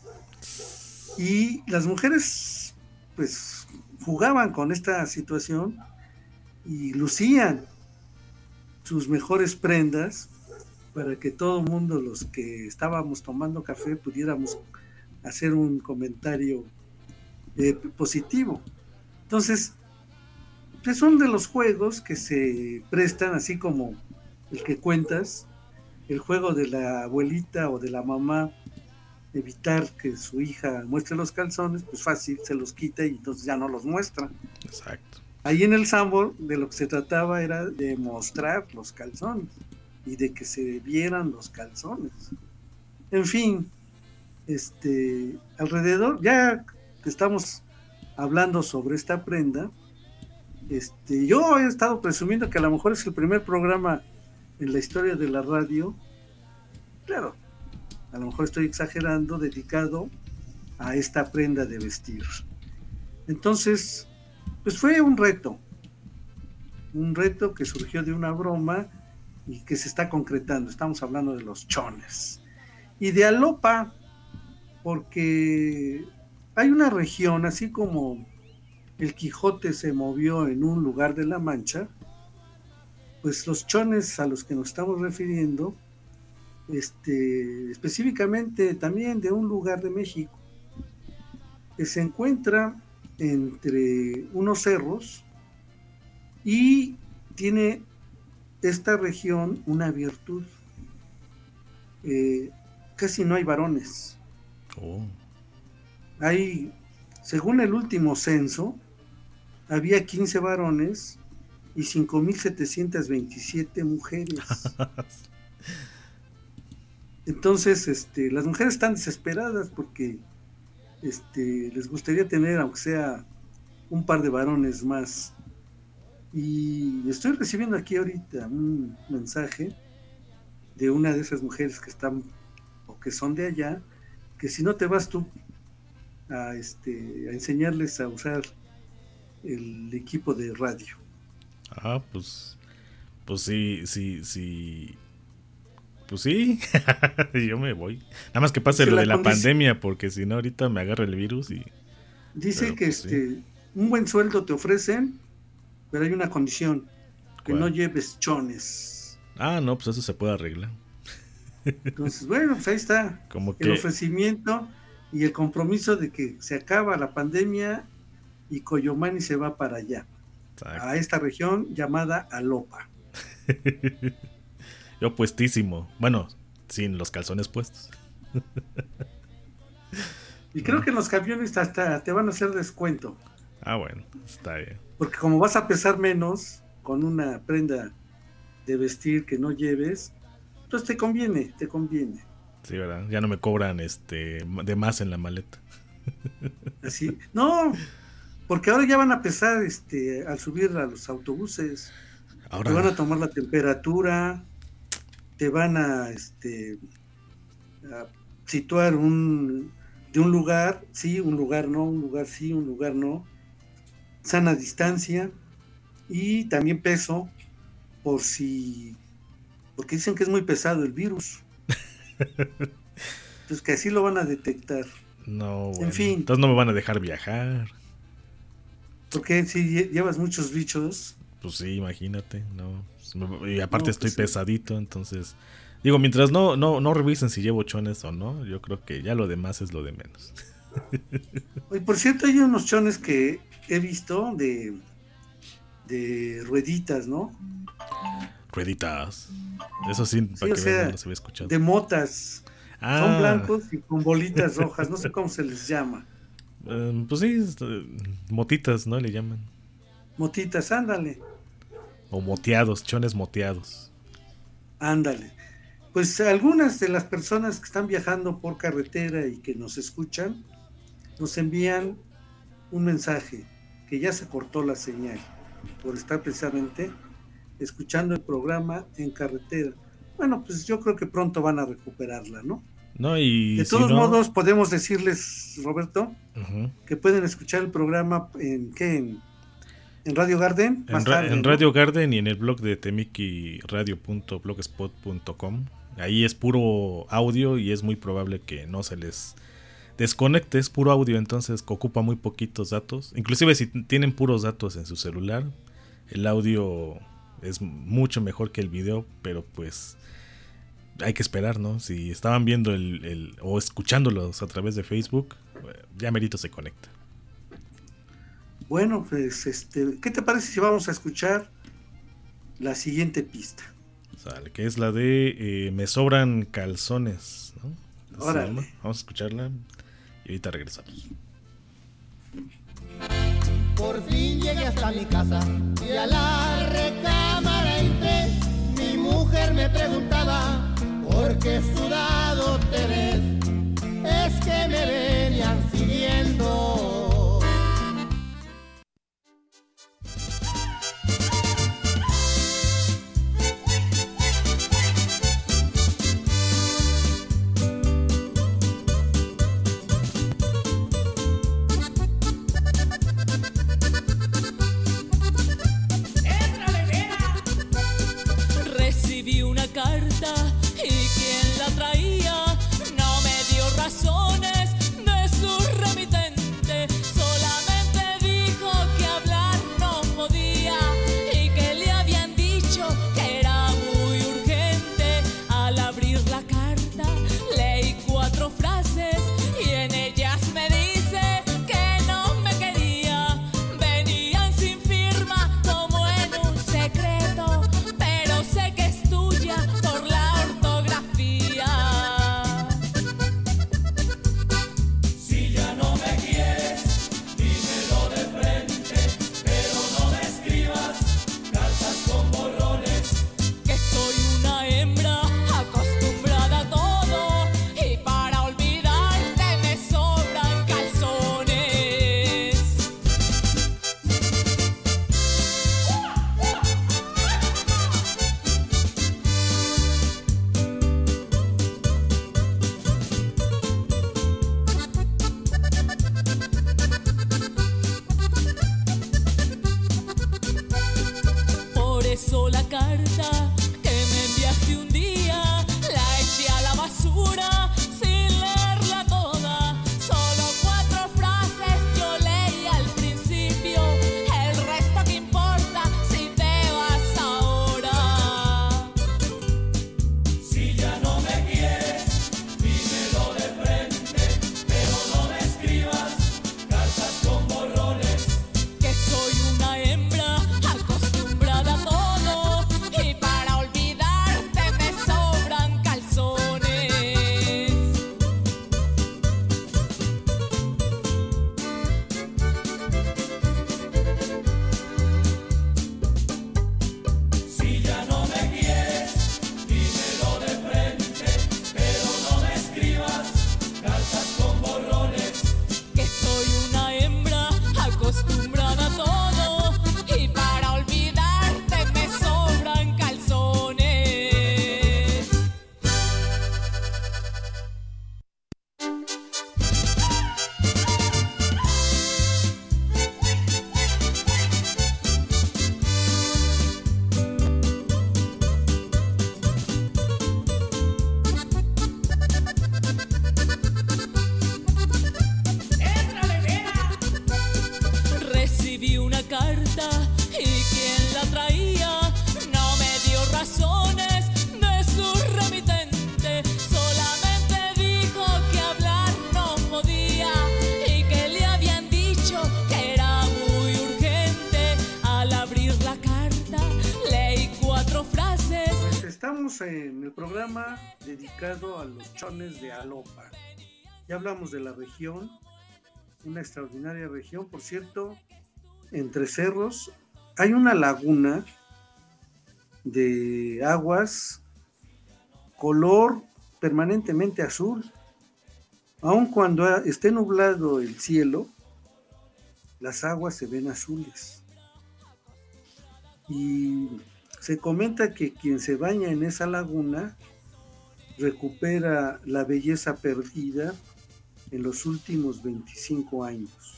Speaker 7: Y las mujeres pues jugaban con esta situación y lucían sus mejores prendas para que todo el mundo, los que estábamos tomando café, pudiéramos hacer un comentario eh, positivo. Entonces, pues son de los juegos que se prestan, así como el que cuentas, el juego de la abuelita o de la mamá, evitar que su hija muestre los calzones, pues fácil, se los quita y entonces ya no los muestra.
Speaker 8: Exacto.
Speaker 7: Ahí en el Sanborns de lo que se trataba era de mostrar los calzones y de que se vieran los calzones. En fin, este, alrededor, ya que estamos hablando sobre esta prenda, este, yo he estado presumiendo que a lo mejor es el primer programa en la historia de la radio, claro, a lo mejor estoy exagerando, dedicado a esta prenda de vestir. Entonces, pues fue un reto, un reto que surgió de una broma y que se está concretando. Estamos hablando de los chones y de Alopa, porque hay una región, así como el Quijote se movió en un lugar de la Mancha, pues los chones a los que nos estamos refiriendo, este, específicamente también de un lugar de México, que se encuentra entre unos cerros y tiene esta región una virtud, eh, casi no hay varones.
Speaker 8: Oh.
Speaker 7: Hay, según el último censo, había quince varones y cinco mil setecientas veintisiete mujeres. Entonces, este, las mujeres están desesperadas porque este, les gustaría tener, aunque sea un par de varones más. Y estoy recibiendo aquí ahorita un mensaje de una de esas mujeres que están o que son de allá, que si no te vas tú a, este, a enseñarles a usar el equipo de radio.
Speaker 8: Ah, pues, pues sí, sí, sí, pues sí, yo me voy. Nada más que pase dice lo de la condic- pandemia, porque si no ahorita me agarra el virus y...
Speaker 7: Dice pero, que pues, este, sí. Un buen sueldo te ofrecen, pero hay una condición, que ¿cuál? No lleves chones.
Speaker 8: Ah, no, pues eso se puede arreglar.
Speaker 7: Entonces, bueno, pues ahí está.
Speaker 8: Como que...
Speaker 7: el ofrecimiento y el compromiso de que se acaba la pandemia y Coyomani se va para allá. Exacto. A esta región llamada Alopa.
Speaker 8: Yo puestísimo. Bueno, sin los calzones puestos.
Speaker 7: Y creo no. que en los camiones hasta te van a hacer descuento.
Speaker 8: Ah, bueno, está bien.
Speaker 7: Porque como vas a pesar menos con una prenda de vestir que no lleves, pues te conviene, te conviene.
Speaker 8: Sí, ¿verdad? Ya no me cobran este de más en la maleta.
Speaker 7: Así, no, porque ahora ya van a pesar este al subir a los autobuses. Ahora... te van a tomar la temperatura, te van a este a situar un de un lugar, sí, un lugar no, un lugar sí, un lugar no, sana distancia y también peso, por si, porque dicen que es muy pesado el virus. Entonces que así lo van a detectar.
Speaker 8: No, bueno,
Speaker 7: en fin.
Speaker 8: Entonces no me van a dejar viajar.
Speaker 7: Porque si llevas muchos bichos.
Speaker 8: Pues sí, imagínate, no. Y aparte no, estoy
Speaker 7: pues
Speaker 8: pesadito, sí. Entonces digo, mientras no, no, no revisen si llevo chones o no, yo creo que ya lo demás es lo de menos.
Speaker 7: Oye, por cierto, hay unos chones que he visto de de rueditas, ¿no?
Speaker 8: Rueditas. Eso sí, para
Speaker 7: sí,
Speaker 8: que
Speaker 7: o sea,
Speaker 8: vean, no se había escuchado.
Speaker 7: De motas. Ah. Son blancos y con bolitas rojas, no sé cómo se les llama.
Speaker 8: Um, pues sí, motitas, ¿no? Le llaman.
Speaker 7: Motitas, ándale.
Speaker 8: O moteados, chones moteados.
Speaker 7: Ándale. Pues algunas de las personas que están viajando por carretera y que nos escuchan, nos envían un mensaje que ya se cortó la señal por estar precisamente escuchando el programa en carretera. Bueno, pues yo creo que pronto van a recuperarla, ¿no?
Speaker 8: No, y
Speaker 7: de todos
Speaker 8: si no...
Speaker 7: modos, podemos decirles, Roberto, uh-huh. que pueden escuchar el programa en ¿qué? En, en Radio Garden.
Speaker 8: En,
Speaker 7: más
Speaker 8: ra-
Speaker 7: tarde,
Speaker 8: en
Speaker 7: ¿no?
Speaker 8: Radio Garden y en el blog de temiki radio punto blogspot punto com. Ahí es puro audio y es muy probable que no se les desconecte, es puro audio, entonces ocupa muy poquitos datos. Inclusive si tienen puros datos en su celular, el audio es mucho mejor que el video, pero pues hay que esperar, ¿no? Si estaban viendo el, el o escuchándolos a través de Facebook, ya merito se conecta.
Speaker 7: Bueno, pues este, ¿qué te parece si vamos a escuchar la siguiente pista?
Speaker 8: Sale, que es la de eh, Me sobran calzones, ¿no?
Speaker 7: Órale.
Speaker 8: Vamos a escucharla y ahorita regresamos.
Speaker 9: Por fin llegué hasta mi casa y a la recámara entré. Mi mujer me preguntaba ¿por qué sudado te ves? Es que me venían siguiendo.
Speaker 10: ¡Éntrale, nena! eso la carta que me enviaste un día la eché a la basura sin leerla toda. Solo cuatro frases yo leí al principio, el resto que importa si te vas ahora.
Speaker 6: Si ya no me quieres, dímelo de frente, pero no me escribas cartas con borrones.
Speaker 10: Que soy una hembra acostumbrada a todo y para olvidarte me sobran calzones.
Speaker 6: Si ya no me quieres, dímelo de frente, pero no me escribas cartas con borrones.
Speaker 10: Que soy una hembra acostumbrada a todo y para olvidarte me sobran calzones. Recibí una carta y quien la traía no me dio razones de su remitente. Solamente dijo que hablar no podía y que le habían dicho que era muy urgente. Al abrir la carta leí cuatro frases.
Speaker 7: Pues estamos en el programa dedicado a los chones de Alopa. Ya hablamos de la región, una extraordinaria región, por cierto. Entre cerros hay una laguna de aguas color permanentemente azul. Aun cuando esté nublado el cielo, las aguas se ven azules. Y se comenta que quien se baña en esa laguna recupera la belleza perdida en los últimos veinticinco años.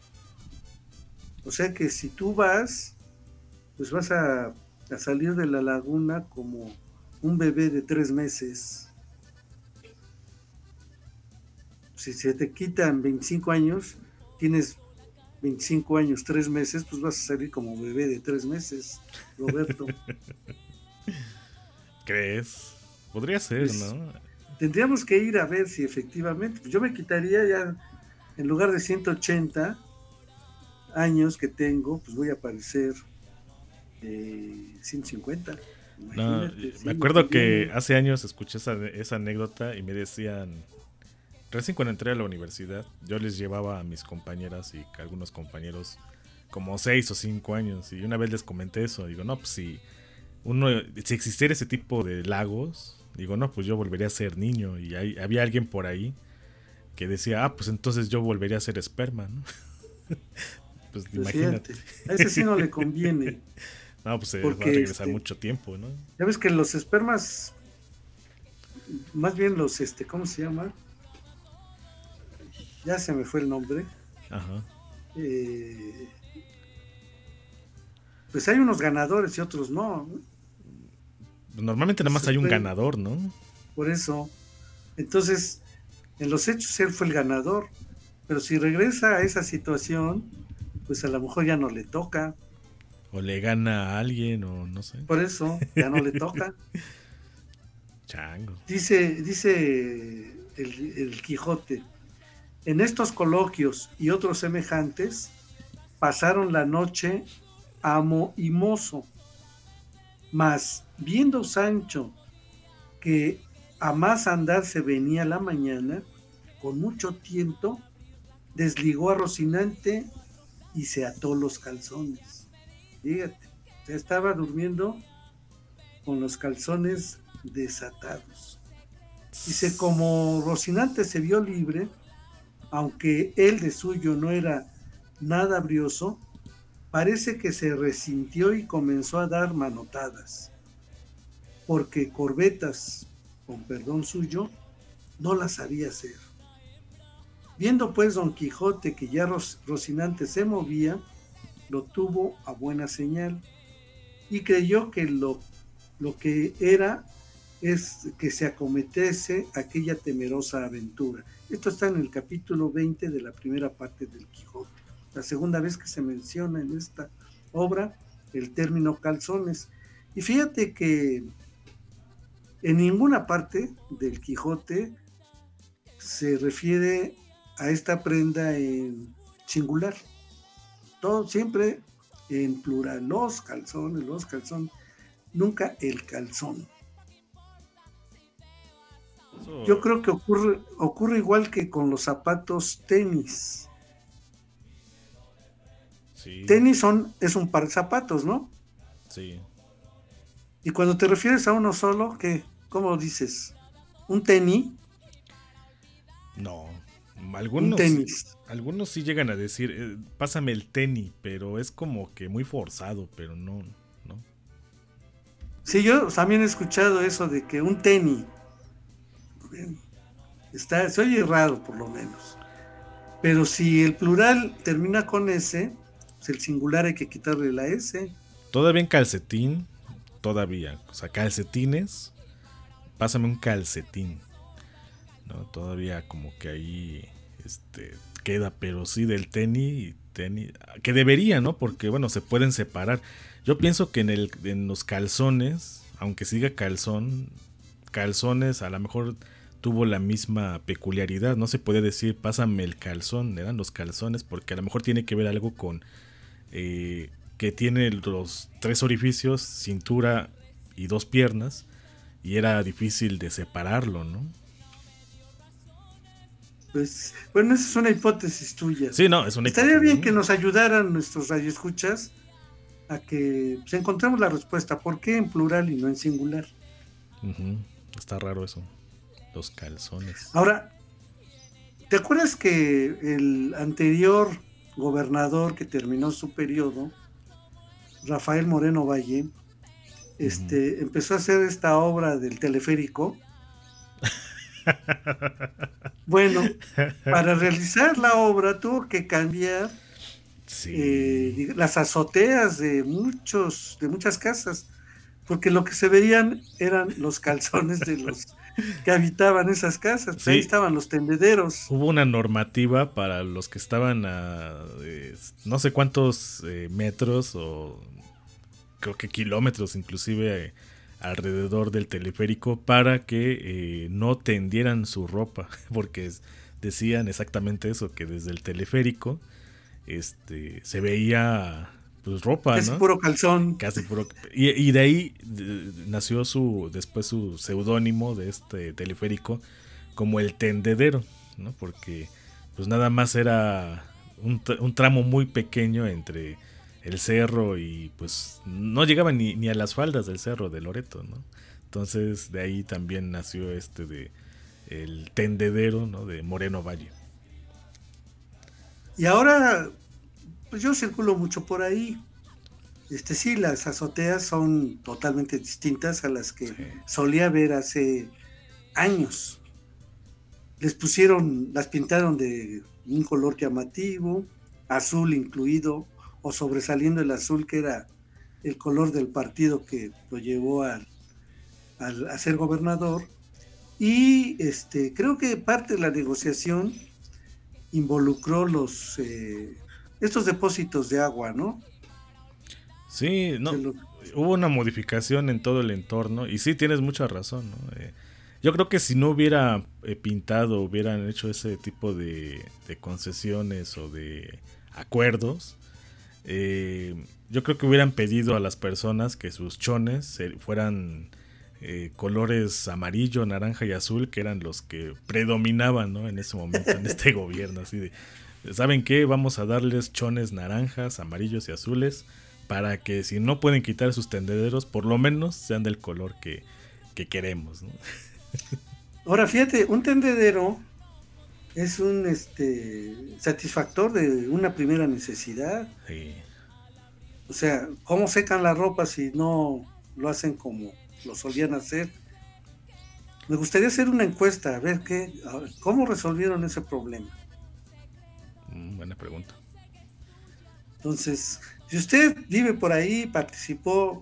Speaker 7: O sea que si tú vas, pues vas a, a salir de la laguna como un bebé de tres meses. Si se te quitan veinticinco años, tienes veinticinco años, tres meses, pues vas a salir como bebé de tres meses, Roberto.
Speaker 8: ¿Crees? Podría ser,
Speaker 7: Pues,
Speaker 8: ¿no?
Speaker 7: Tendríamos que ir a ver si efectivamente, pues yo me quitaría ya, en lugar de ciento ochenta años que tengo, pues voy a parecer eh, ciento cincuenta.
Speaker 8: No,
Speaker 7: Imagínate, sí,
Speaker 8: me acuerdo que
Speaker 7: bien.
Speaker 8: hace años escuché esa, esa anécdota y me decían, recién cuando entré a la universidad, yo les llevaba a mis compañeras y a algunos compañeros como seis o cinco años, y una vez les comenté eso, digo, no, pues si uno, si existiera ese tipo de lagos, digo, no, pues yo volvería a ser niño, y hay, había alguien por ahí que decía, ah, pues entonces yo volvería a ser esperma, ¿no? Pues,
Speaker 7: Pues
Speaker 8: imagínate.
Speaker 7: fíjate, a ese sí no le conviene.
Speaker 8: No, pues se va a
Speaker 7: Porque,
Speaker 8: regresar
Speaker 7: este,
Speaker 8: mucho tiempo, ¿no?
Speaker 7: Ya ves que los espermas, más bien los, este, ¿cómo se llama? Ya se me fue el nombre.
Speaker 8: Ajá.
Speaker 7: Eh, pues hay unos ganadores y otros no.
Speaker 8: Normalmente nada más
Speaker 7: Se
Speaker 8: hay un
Speaker 7: puede-
Speaker 8: ganador, ¿no?
Speaker 7: Por eso. Entonces, en los hechos él fue el ganador. Pero si regresa a esa situación, pues a lo mejor ya no le toca.
Speaker 8: O le gana a alguien, o no sé.
Speaker 7: Por eso, ya no le toca.
Speaker 8: Chango.
Speaker 7: Dice, dice el, el Quijote, en estos coloquios y otros semejantes, pasaron la noche amo y mozo. Mas, viendo Sancho que a más andar se venía la mañana, con mucho tiento, desligó a Rocinante y se ató los calzones. Fíjate, ya estaba durmiendo con los calzones desatados. Dice, como Rocinante se vio libre, aunque él de suyo no era nada brioso, parece que se resintió y comenzó a dar manotadas, porque corbetas, con perdón suyo, no las sabía hacer. Viendo pues Don Quijote que ya Ros- Rocinante se movía, lo tuvo a buena señal, y creyó que lo, lo que era es que se acometiese aquella temerosa aventura. Esto está en el capítulo veinte de la primera parte del Quijote, la segunda vez que se menciona en esta obra el término calzones. Y fíjate que en ninguna parte del Quijote se refiere a esta prenda en singular, todo siempre en plural, los calzones, los calzones, nunca el calzón. Yo creo que ocurre, ocurre igual que con los zapatos tenis.
Speaker 8: Sí.
Speaker 7: Tenis son, es un par de zapatos, ¿no?
Speaker 8: Sí.
Speaker 7: Y cuando te refieres a uno solo, ¿qué? ¿Cómo dices? ¿Un tenis?
Speaker 8: No. Algunos,
Speaker 7: un tenis.
Speaker 8: Algunos sí llegan a decir, eh, pásame el tenis, pero es como que muy forzado, pero no, no.
Speaker 7: Sí, yo también he escuchado eso de que un tenis está, se oye raro por lo menos. Pero si el plural termina con S, pues el singular hay que quitarle la S.
Speaker 8: Todavía en calcetín, todavía, o sea, calcetines, pásame un calcetín, ¿no? Todavía como que ahí este, queda, pero sí del tenis, tenis, que debería, ¿no? Porque bueno, se pueden separar. Yo pienso que en, el, en los calzones, aunque siga calzón, calzones a lo mejor tuvo la misma peculiaridad, no se puede decir pásame el calzón, eran los calzones, porque a lo mejor tiene que ver algo con eh, que tiene los tres orificios, cintura y dos piernas, y era difícil de separarlo, ¿no?
Speaker 7: Pues, bueno, esa es una hipótesis tuya.
Speaker 8: Sí, no, es una
Speaker 7: Estaría
Speaker 8: hipótesis,
Speaker 7: bien
Speaker 8: ¿no?
Speaker 7: que nos ayudaran nuestros radioescuchas a que pues, encontremos la respuesta. ¿Por qué en plural y no en singular?
Speaker 8: Uh-huh. Está raro eso. Los calzones.
Speaker 7: Ahora, ¿te acuerdas que el anterior gobernador que terminó su periodo, Rafael Moreno Valle, este, uh-huh. empezó a hacer esta obra del teleférico? Bueno, para realizar la obra tuvo que cambiar sí. eh, las azoteas de muchos, de muchas casas, porque lo que se veían eran los calzones de los que habitaban esas casas. Pues sí. Ahí estaban los tendederos.
Speaker 8: Hubo una normativa para los que estaban a eh, no sé cuántos eh, metros o creo que kilómetros inclusive eh, alrededor del teleférico para que eh, no tendieran su ropa, porque decían exactamente eso, que desde el teleférico este se veía pues ropa,
Speaker 7: casi
Speaker 8: ¿no?
Speaker 7: puro calzón.
Speaker 8: Casi puro. Y, y de ahí de, nació su después su seudónimo de este teleférico como el tendedero, ¿no? Porque pues nada más era un, un tramo muy pequeño entre el cerro y pues no llegaba ni, ni a las faldas del cerro de Loreto, ¿no? Entonces de ahí también nació este de el tendedero, ¿no? De Moreno Valle.
Speaker 7: Y ahora pues yo circulo mucho por ahí. Este sí, las azoteas son totalmente distintas a las que sí. solía ver hace años. Les pusieron, las pintaron de un color llamativo, azul incluido, o sobresaliendo el azul, que era el color del partido que lo llevó a, a, a ser gobernador. Y este creo que parte de la negociación involucró los eh, estos depósitos de agua, ¿no?
Speaker 8: Sí, no, lo... hubo una modificación en todo el entorno y sí, tienes mucha razón, ¿no? Eh, yo creo que si no hubiera eh, pintado, hubieran hecho ese tipo de, de concesiones o de acuerdos, eh, yo creo que hubieran pedido a las personas que sus chones fueran eh, colores amarillo, naranja y azul, que eran los que predominaban, ¿no? En ese momento, en este gobierno, así de, ¿saben qué? Vamos a darles chones naranjas, amarillos y azules, para que si no pueden quitar sus tendederos, por lo menos sean del color que, que queremos, ¿no?
Speaker 7: Ahora fíjate, un tendedero es un este satisfactor de una primera necesidad.
Speaker 8: Sí.
Speaker 7: O sea, ¿cómo secan la ropa si no lo hacen como lo solían hacer? Me gustaría hacer una encuesta, a ver qué, a ver, cómo resolvieron ese problema.
Speaker 8: Mm, buena pregunta.
Speaker 7: Entonces, si usted vive por ahí, participó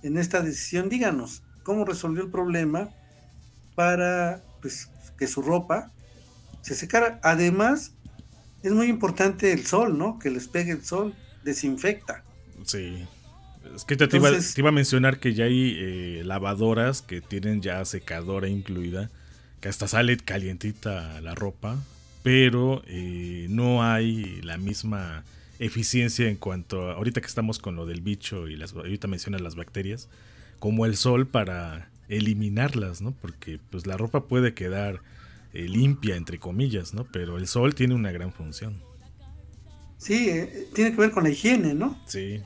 Speaker 7: en esta decisión, díganos, ¿cómo resolvió el problema para pues, que su ropa se secara? Además, es muy importante el sol, ¿no? Que les pegue el sol, desinfecta.
Speaker 8: Sí. Es que te, te, Entonces, iba, te iba a mencionar que ya hay eh, lavadoras que tienen ya secadora incluida, que hasta sale calientita la ropa, pero eh, no hay la misma eficiencia en cuanto a, ahorita que estamos con lo del bicho y las, ahorita mencionas las bacterias, como el sol para eliminarlas, ¿no? Porque pues la ropa puede quedar eh, limpia, entre comillas, ¿no? Pero el sol tiene una gran función.
Speaker 7: Sí, eh, tiene que ver con la higiene, ¿no?
Speaker 8: Sí.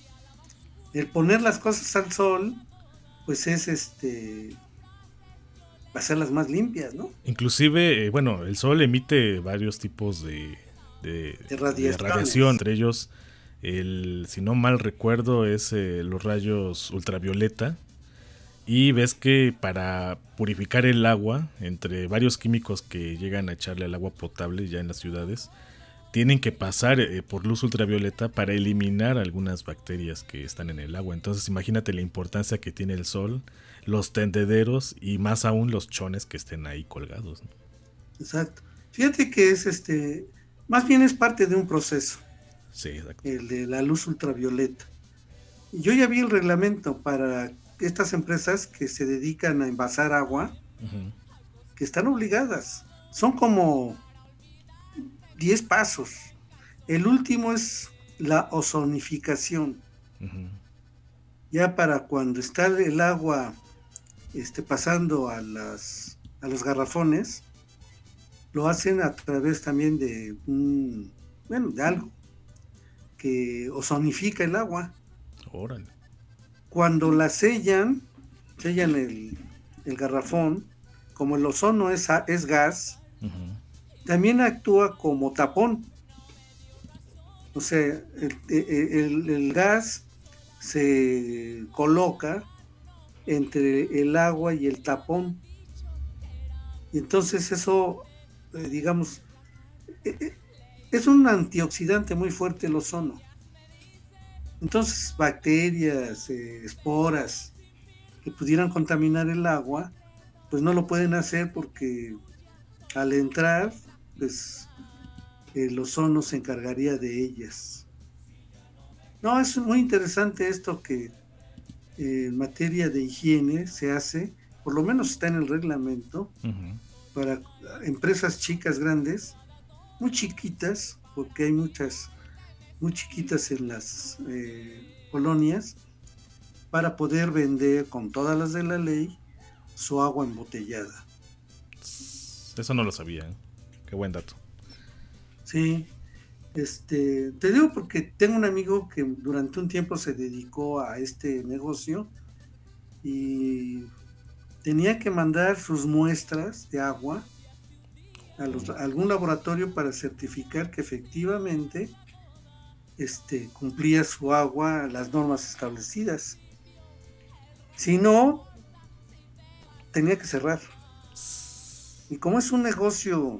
Speaker 7: El poner las cosas al sol, pues es este hacerlas más limpias, ¿no?
Speaker 8: Inclusive, eh, bueno, el sol emite varios tipos de, de,
Speaker 7: de, radiaciones.
Speaker 8: de radiación, entre ellos, el, si no mal recuerdo, es eh, los rayos ultravioleta. Y ves que para purificar el agua, entre varios químicos que llegan a echarle al agua potable ya en las ciudades, tienen que pasar eh, por luz ultravioleta para eliminar algunas bacterias que están en el agua. Entonces imagínate la importancia que tiene el sol, los tendederos y más aún los chones que estén ahí colgados, ¿no?
Speaker 7: Exacto. Fíjate que es este, más bien es parte de un proceso.
Speaker 8: Sí, exacto.
Speaker 7: El de la luz ultravioleta. Yo ya vi el reglamento para estas empresas que se dedican a envasar agua, uh-huh. que están obligadas. Son como diez pasos. El último es la ozonificación. Uh-huh. Ya para cuando está el agua este, pasando a las a los garrafones, lo hacen a través también de un, bueno, de algo que ozonifica el agua.
Speaker 8: Órale.
Speaker 7: Cuando la sellan, sellan el, el garrafón, como el ozono es, es gas, uh-huh. también actúa como tapón. O sea, el, el, el gas se coloca entre el agua y el tapón. Y entonces eso, eh, digamos, eh, es un antioxidante muy fuerte el ozono. Entonces, bacterias, eh, esporas que pudieran contaminar el agua, pues no lo pueden hacer porque al entrar, pues el ozono se encargaría de ellas. No, es muy interesante esto que eh, en materia de higiene se hace, por lo menos está en el reglamento, uh-huh. para empresas chicas, grandes, muy chiquitas, porque hay muchas muy chiquitas en las eh, colonias, para poder vender con todas las de la ley su agua embotellada.
Speaker 8: Eso no lo sabía, ¿eh? Qué buen dato.
Speaker 7: Sí, este, te digo porque tengo un amigo que durante un tiempo se dedicó a este negocio y tenía que mandar sus muestras de agua a, los, a algún laboratorio para certificar que efectivamente Este, cumplía su agua las normas establecidas. Si no, tenía que cerrar. Y como es un negocio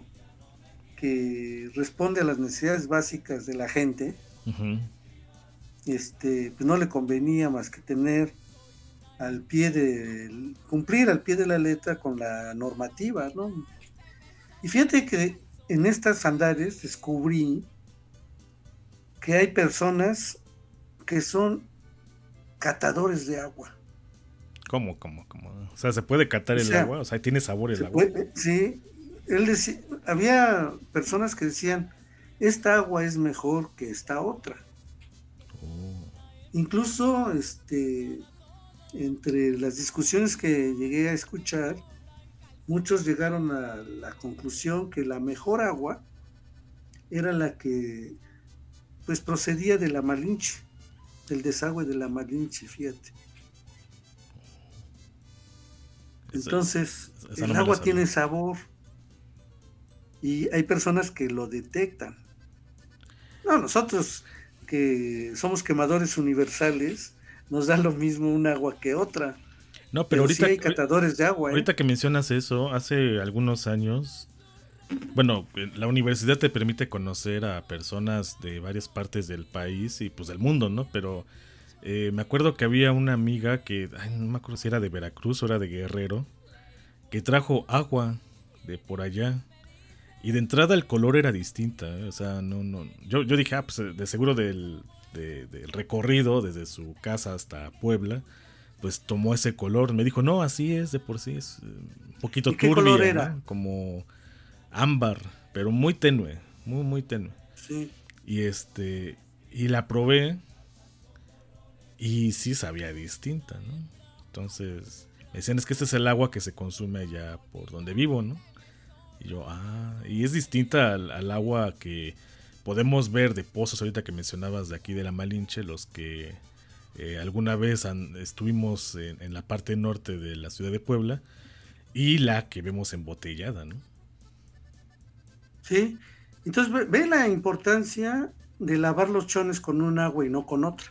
Speaker 7: que responde a las necesidades básicas de la gente, uh-huh. este, pues no le convenía más que tener al pie de cumplir al pie de la letra con la normativa, ¿no? Y fíjate que en estas andares descubrí que hay personas que son catadores de agua.
Speaker 8: ¿Cómo, cómo, cómo? O sea, ¿se puede catar o el sea, agua? O sea, ¿tiene sabor el agua?
Speaker 7: Puede, sí. Él decía, había personas que decían, esta agua es mejor que esta otra. Oh. Incluso, este, entre las discusiones que llegué a escuchar, muchos llegaron a la conclusión que la mejor agua era la que pues procedía de la Malinche, del desagüe de la Malinche, fíjate. Entonces, esa, esa el no agua tiene sabor y hay personas que lo detectan. No, nosotros que somos quemadores universales, nos da lo mismo un agua que otra.
Speaker 8: No, pero,
Speaker 7: pero
Speaker 8: ahorita
Speaker 7: sí hay catadores de agua.
Speaker 8: Ahorita
Speaker 7: ¿eh?
Speaker 8: que mencionas eso, hace algunos años, bueno, la universidad te permite conocer a personas de varias partes del país y pues del mundo, ¿no? Pero Eh, me acuerdo que había una amiga que, ay, no me acuerdo si era de Veracruz o era de Guerrero, que trajo agua de por allá. Y de entrada el color era distinta, ¿eh? O sea, no, no. Yo, yo dije, ah, pues de seguro del, de, del recorrido desde su casa hasta Puebla, pues tomó ese color. Me dijo, no, así es de por sí, es un poquito
Speaker 7: ¿Y qué
Speaker 8: turbia,
Speaker 7: color era?
Speaker 8: ¿no? Como ámbar, pero muy tenue, muy, muy tenue.
Speaker 7: Sí.
Speaker 8: Y este, y la probé y sí sabía distinta, ¿no? Entonces, me decían, es que este es el agua que se consume allá por donde vivo, ¿no? Y yo, ah, y es distinta al, al agua que podemos ver de pozos ahorita que mencionabas de aquí de la Malinche, los que eh, alguna vez han, estuvimos en, en la parte norte de la ciudad de Puebla, y la que vemos embotellada, ¿no?
Speaker 7: Sí, entonces ve, ve la importancia de lavar los chones con un agua y no con otra.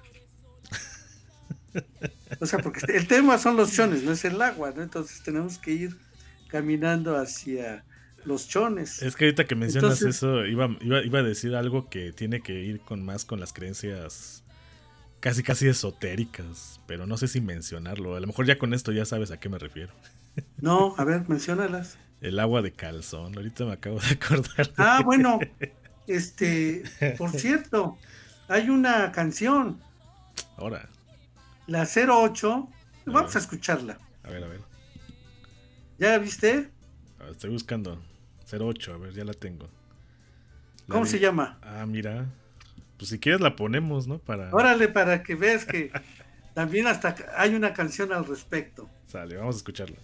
Speaker 7: O sea, porque el tema son los chones, no es el agua, ¿no? Entonces tenemos que ir caminando hacia los chones.
Speaker 8: Es que ahorita que mencionas
Speaker 7: Entonces,
Speaker 8: eso, iba, iba, iba a decir algo que tiene que ir con más con las creencias casi casi esotéricas, pero no sé si mencionarlo. A lo mejor ya con esto ya sabes a qué me refiero.
Speaker 7: No, a ver, menciónalas.
Speaker 8: El agua de calzón, ahorita me acabo de acordar.
Speaker 7: Ah, bueno, este, por cierto, hay una canción,
Speaker 8: Ahora,
Speaker 7: la cero ocho,
Speaker 8: A
Speaker 7: vamos
Speaker 8: ver.
Speaker 7: a escucharla.
Speaker 8: a ver, a ver.
Speaker 7: ¿Ya la viste?
Speaker 8: A ver, estoy buscando. cero ocho, a ver, ya la tengo. La
Speaker 7: ¿Cómo
Speaker 8: de-
Speaker 7: se llama?
Speaker 8: Ah, mira. Pues si quieres la ponemos, ¿no? Para.
Speaker 7: Órale, para que veas que también hasta hay una canción al respecto.
Speaker 8: Sale, vamos a escucharla.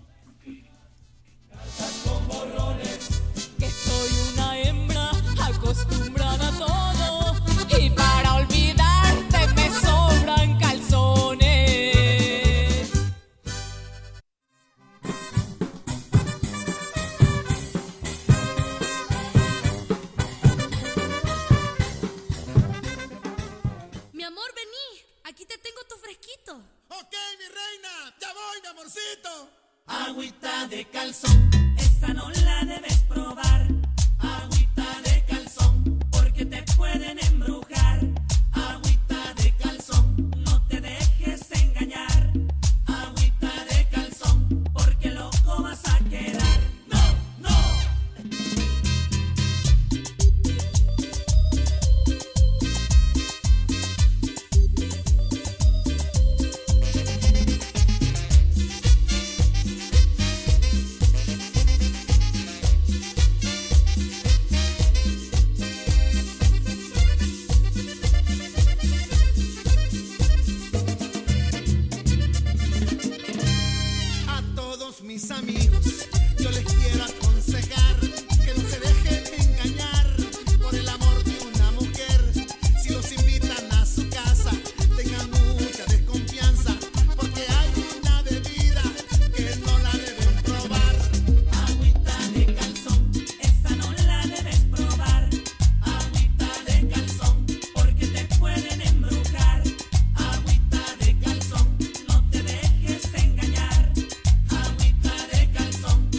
Speaker 10: Que soy una hembra acostumbrada a todo y para olvidarte me sobran calzones.
Speaker 11: Mi amor, vení. Aquí te tengo tu fresquito.
Speaker 9: Ok, mi reina, ya voy, mi amorcito.
Speaker 6: Agüita de calzón, esa no la debes probar. Agüita de calzón, porque te pueden embrujar. Agüita de calzón, no te dejes engañar. Agüita de calzón, porque loco vas a quedar. No, no.
Speaker 9: A todos mis amigos, yo les quiero aconsejar que no se dejen engañar por el amor de una mujer. Si los invitan a su casa, tengan mucha desconfianza, porque hay una bebida que no la deben probar.
Speaker 6: Agüita de calzón, esa no la debes probar. Agüita de calzón, porque te pueden embrujar. Agüita de calzón, no te dejes engañar. Agüita de calzón,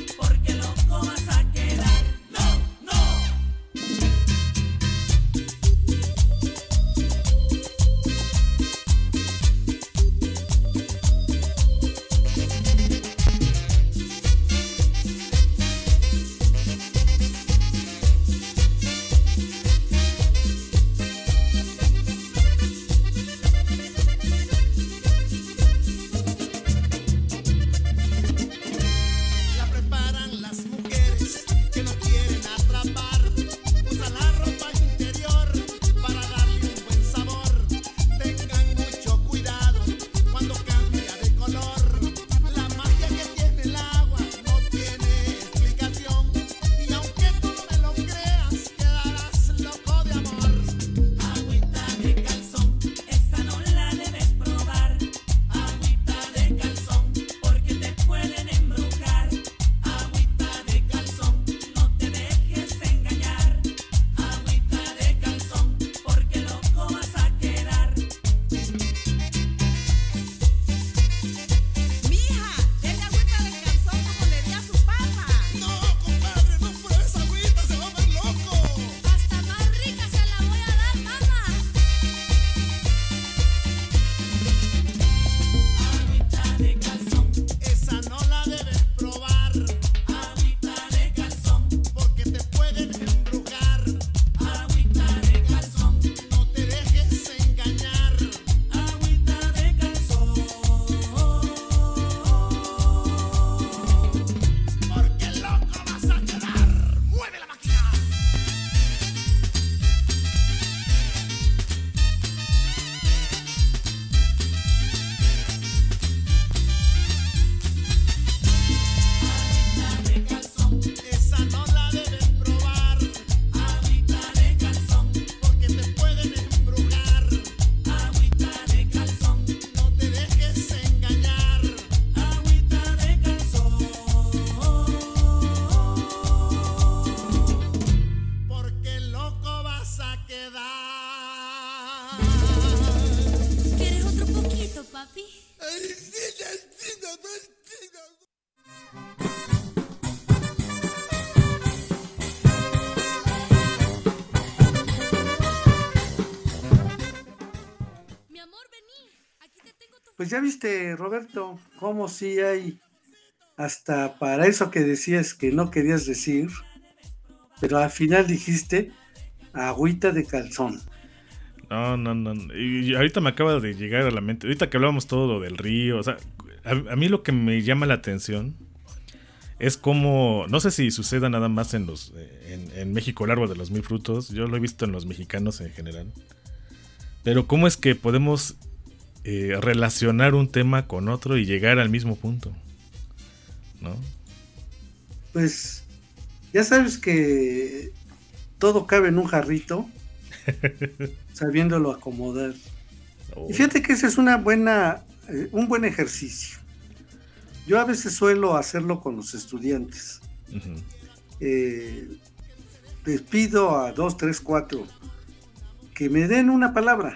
Speaker 7: Pues ya viste, Roberto, cómo sí hay hasta para eso que decías que no querías decir, pero al final dijiste agüita de calzón.
Speaker 8: No, no, no. Y ahorita me acaba de llegar a la mente, ahorita que hablábamos todo del río, o sea, a, a mí lo que me llama la atención es como, no sé si suceda nada más en los en, en México el árbol de los mil frutos, yo lo he visto en los mexicanos en general, pero cómo es que podemos eh, relacionar un tema con otro y llegar al mismo punto, ¿no?
Speaker 7: Pues ya sabes que todo cabe en un jarrito, sabiéndolo acomodar. Oh. Y fíjate que ese es una buena, eh, un buen ejercicio. Yo a veces suelo hacerlo con los estudiantes. Uh-huh. Eh, les pido a dos, tres, cuatro que me den una palabra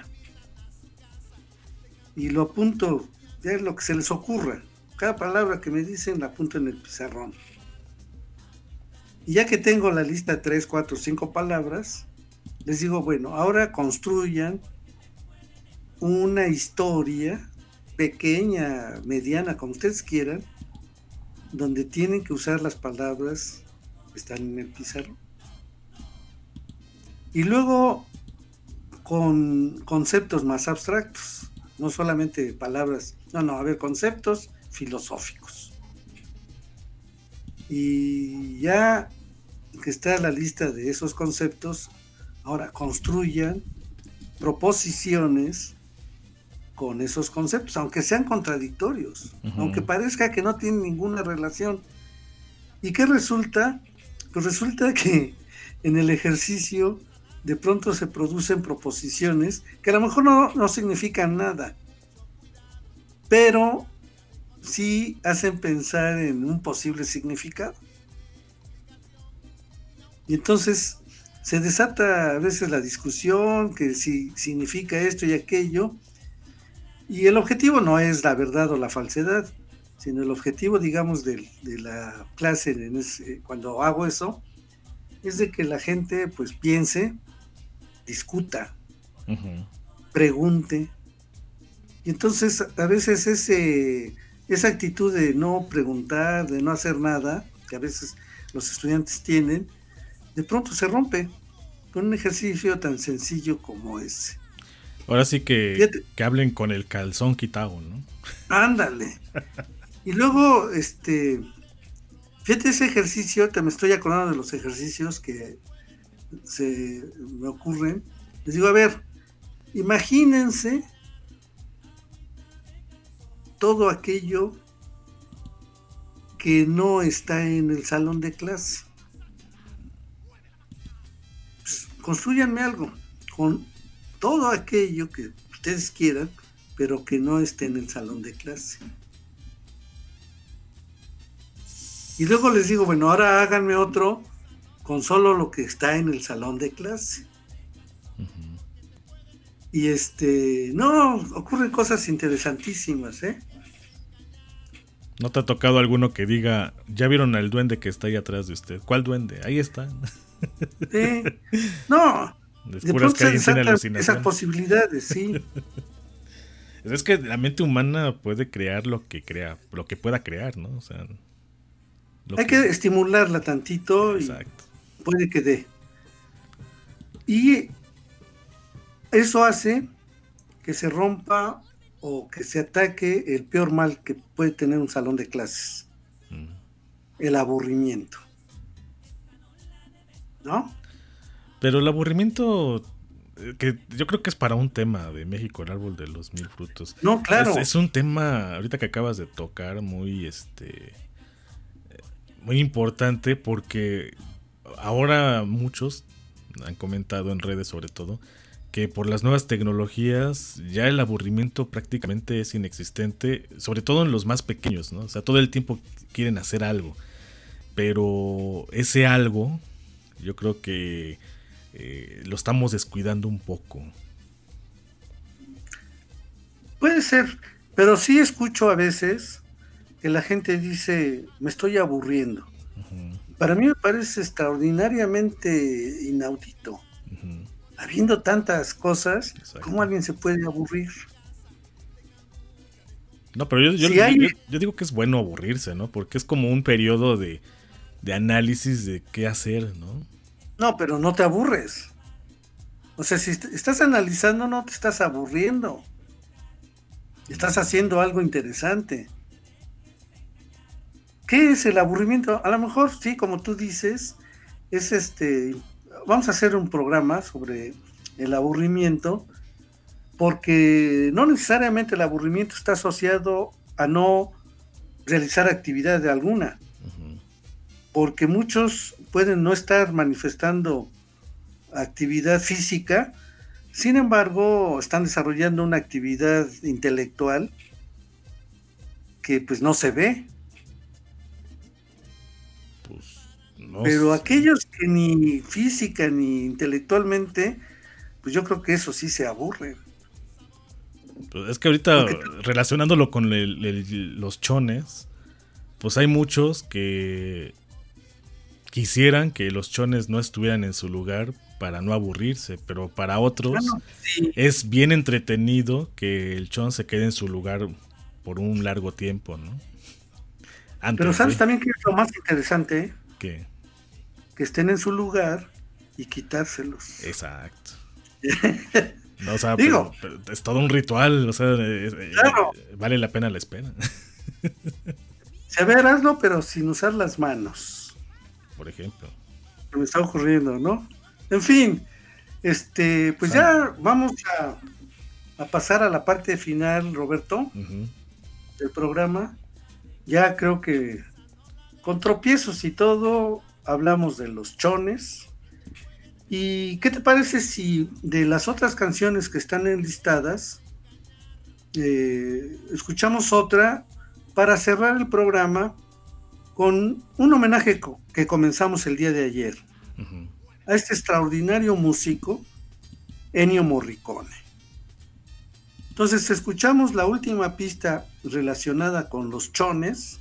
Speaker 7: y lo apunto, ya es lo que se les ocurra. Cada palabra que me dicen la apunto en el pizarrón. Y ya que tengo la lista de tres, cuatro, cinco palabras, les digo, bueno, ahora construyan una historia pequeña, mediana, como ustedes quieran, donde tienen que usar las palabras que están en el pizarrón. Y luego con conceptos más abstractos, no solamente palabras, no, no, a ver, conceptos filosóficos. Y ya que está la lista de esos conceptos, ahora construyan proposiciones con esos conceptos, aunque sean contradictorios, uh-huh. aunque parezca que no tienen ninguna relación. ¿Y qué resulta? Pues resulta que en el ejercicio de pronto se producen proposiciones que a lo mejor no, no significan nada, pero sí hacen pensar en un posible significado. Y entonces se desata a veces la discusión, que si significa esto y aquello, y el objetivo no es la verdad o la falsedad, sino el objetivo, digamos, de, de la clase en ese, cuando hago eso, es de que la gente pues piense, discuta, uh-huh. pregunte, y entonces a veces ese, esa actitud de no preguntar, de no hacer nada, que a veces los estudiantes tienen, de pronto se rompe con un ejercicio tan sencillo como ese.
Speaker 8: Ahora sí que, fíjate, que hablen con el calzón quitado, ¿no?
Speaker 7: Ándale. Y luego, este, fíjate ese ejercicio, te me estoy acordando de los ejercicios que se me ocurren. Les digo, a ver, imagínense todo aquello que no está en el salón de clase. Pues, construyanme algo con todo aquello que ustedes quieran, pero que no esté en el salón de clase. Y luego les digo, bueno, ahora háganme otro con solo lo que está en el salón de clase. Uh-huh. Y este, no, ocurren cosas interesantísimas, ¿eh?
Speaker 8: ¿No te ha tocado alguno que diga, ya vieron al duende que está ahí atrás de usted? ¿Cuál duende? Ahí está.
Speaker 7: Sí. No.
Speaker 8: Descubres que alguien tiene alucinación.
Speaker 7: Esas posibilidades, sí.
Speaker 8: Es que la mente humana puede crear lo que crea, lo que pueda crear, ¿no? O sea,
Speaker 7: hay que... que estimularla tantito. Exacto. Y puede que dé. Y eso hace que se rompa o que se ataque el peor mal que puede tener un salón de clases. Mm. El aburrimiento. ¿No?
Speaker 8: Pero el aburrimiento, que yo creo que es para un tema de México, el árbol de los mil frutos.
Speaker 7: No, claro.
Speaker 8: Es, es un tema, ahorita que acabas de tocar, muy, este, muy importante, porque ahora muchos han comentado en redes sobre todo, que por las nuevas tecnologías ya el aburrimiento prácticamente es inexistente, sobre todo en los más pequeños, ¿no? O sea, todo el tiempo quieren hacer algo, pero ese algo, yo creo que Eh, lo estamos descuidando un poco.
Speaker 7: Puede ser, pero sí escucho a veces que la gente dice, me estoy aburriendo. Uh-huh. Para mí me parece extraordinariamente inaudito. Uh-huh. Habiendo tantas cosas, exacto, ¿cómo alguien se puede aburrir?
Speaker 8: No, pero yo, yo,
Speaker 7: si hay...
Speaker 8: yo, yo digo que es bueno aburrirse, ¿no? Porque es como un periodo de, de análisis de qué hacer, ¿no?
Speaker 7: No, pero no te aburres. O sea, si estás analizando, no te estás aburriendo. Estás haciendo algo interesante. ¿Qué es el aburrimiento? A lo mejor, sí, como tú dices, es este... Vamos a hacer un programa sobre el aburrimiento, porque no necesariamente el aburrimiento está asociado a no realizar actividad alguna, uh-huh. porque muchos pueden no estar manifestando actividad física, sin embargo están desarrollando una actividad intelectual que pues no se ve.
Speaker 8: Pues, no
Speaker 7: pero
Speaker 8: sé.
Speaker 7: Aquellos que ni física ni intelectualmente, pues yo creo que eso sí se aburre.
Speaker 8: Pues es que ahorita, relacionándolo con el, el, los chones, pues hay muchos que quisieran que los chones no estuvieran en su lugar para no aburrirse, pero para otros
Speaker 7: bueno, sí.
Speaker 8: es bien entretenido que el chon se quede en su lugar por un largo tiempo, ¿no? Antes,
Speaker 7: pero sabes
Speaker 8: ¿sí?
Speaker 7: también que es lo más interesante,
Speaker 8: ¿qué? Que
Speaker 7: estén en su lugar y quitárselos.
Speaker 8: Exacto. No, o sea,
Speaker 7: Digo,
Speaker 8: pero, pero es todo un ritual, o sea, es,
Speaker 7: claro.
Speaker 8: vale la pena la espera.
Speaker 7: Se ver, hazlo, pero sin usar las manos.
Speaker 8: Por ejemplo.
Speaker 7: Me está ocurriendo, ¿no? En fin, este, pues sí. ya vamos a, a pasar a la parte final, Roberto, uh-huh. del programa. Ya creo que con tropiezos y todo hablamos de los chones. ¿Y qué te parece si de las otras canciones que están enlistadas eh, escuchamos otra para cerrar el programa con un homenaje co- que comenzamos el día de ayer uh-huh. a este extraordinario músico Ennio Morricone? Entonces escuchamos la última pista relacionada con los chones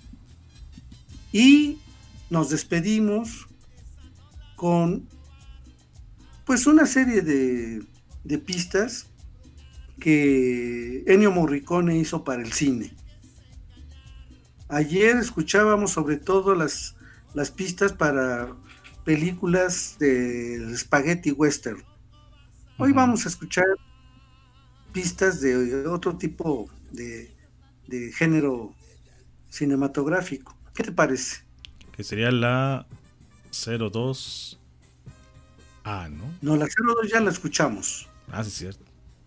Speaker 7: y nos despedimos con pues una serie de, de pistas que Ennio Morricone hizo para el cine. Ayer escuchábamos sobre todo las, las pistas para películas de spaghetti western. Hoy uh-huh. vamos a escuchar pistas de otro tipo de, de género cinematográfico. ¿Qué te parece?
Speaker 8: Que sería la cero dos A, ¿no?
Speaker 7: No, la cero dos ya la escuchamos.
Speaker 8: Ah, sí, es cierto.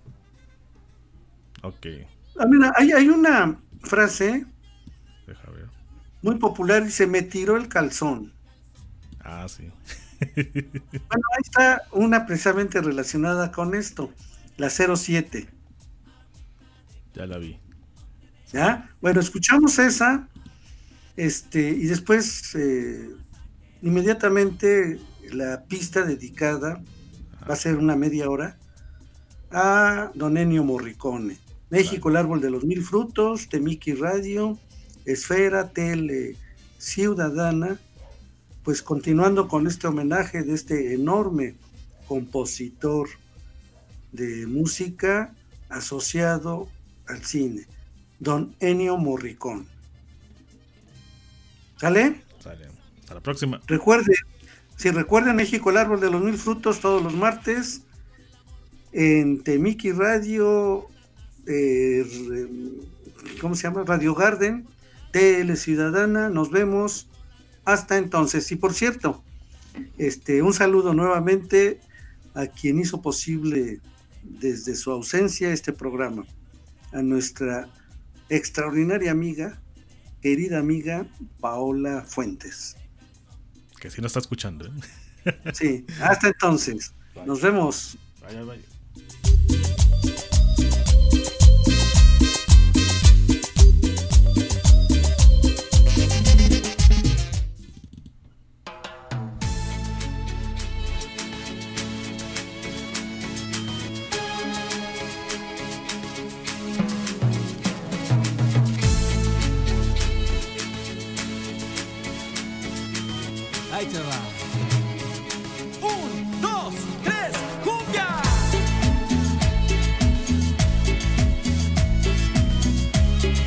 Speaker 8: Ok.
Speaker 7: Ah, mira, hay, hay una frase
Speaker 8: Deja ver.
Speaker 7: muy popular, dice, me tiró el calzón.
Speaker 8: Ah, sí.
Speaker 7: Bueno, ahí está una precisamente relacionada con esto, la cero siete.
Speaker 8: Ya la vi.
Speaker 7: ¿Ya? Bueno, escuchamos esa, este, y después eh, inmediatamente la pista dedicada ah. va a ser una media hora a don Ennio Morricone. México, vale. El árbol de los mil frutos, Temiki Radio, Esfera, Tele Ciudadana, pues continuando con este homenaje de este enorme compositor de música asociado al cine, don Ennio Morricone. ¿Sale?
Speaker 8: Sale. Hasta la próxima.
Speaker 7: Recuerde, si recuerdan, México, el árbol de los mil frutos, todos los martes en Temiki Radio, eh, ¿cómo se llama? Radio Garden, Tele Ciudadana. Nos vemos hasta entonces. Y por cierto, este, un saludo nuevamente a quien hizo posible desde su ausencia este programa, a nuestra extraordinaria amiga, querida amiga Paola Fuentes.
Speaker 8: Que sí nos está escuchando, ¿eh?
Speaker 7: Sí, hasta entonces. Vaya. Nos vemos.
Speaker 8: Vaya, vaya.
Speaker 6: Ahí te va. Un, dos, tres, cumbia.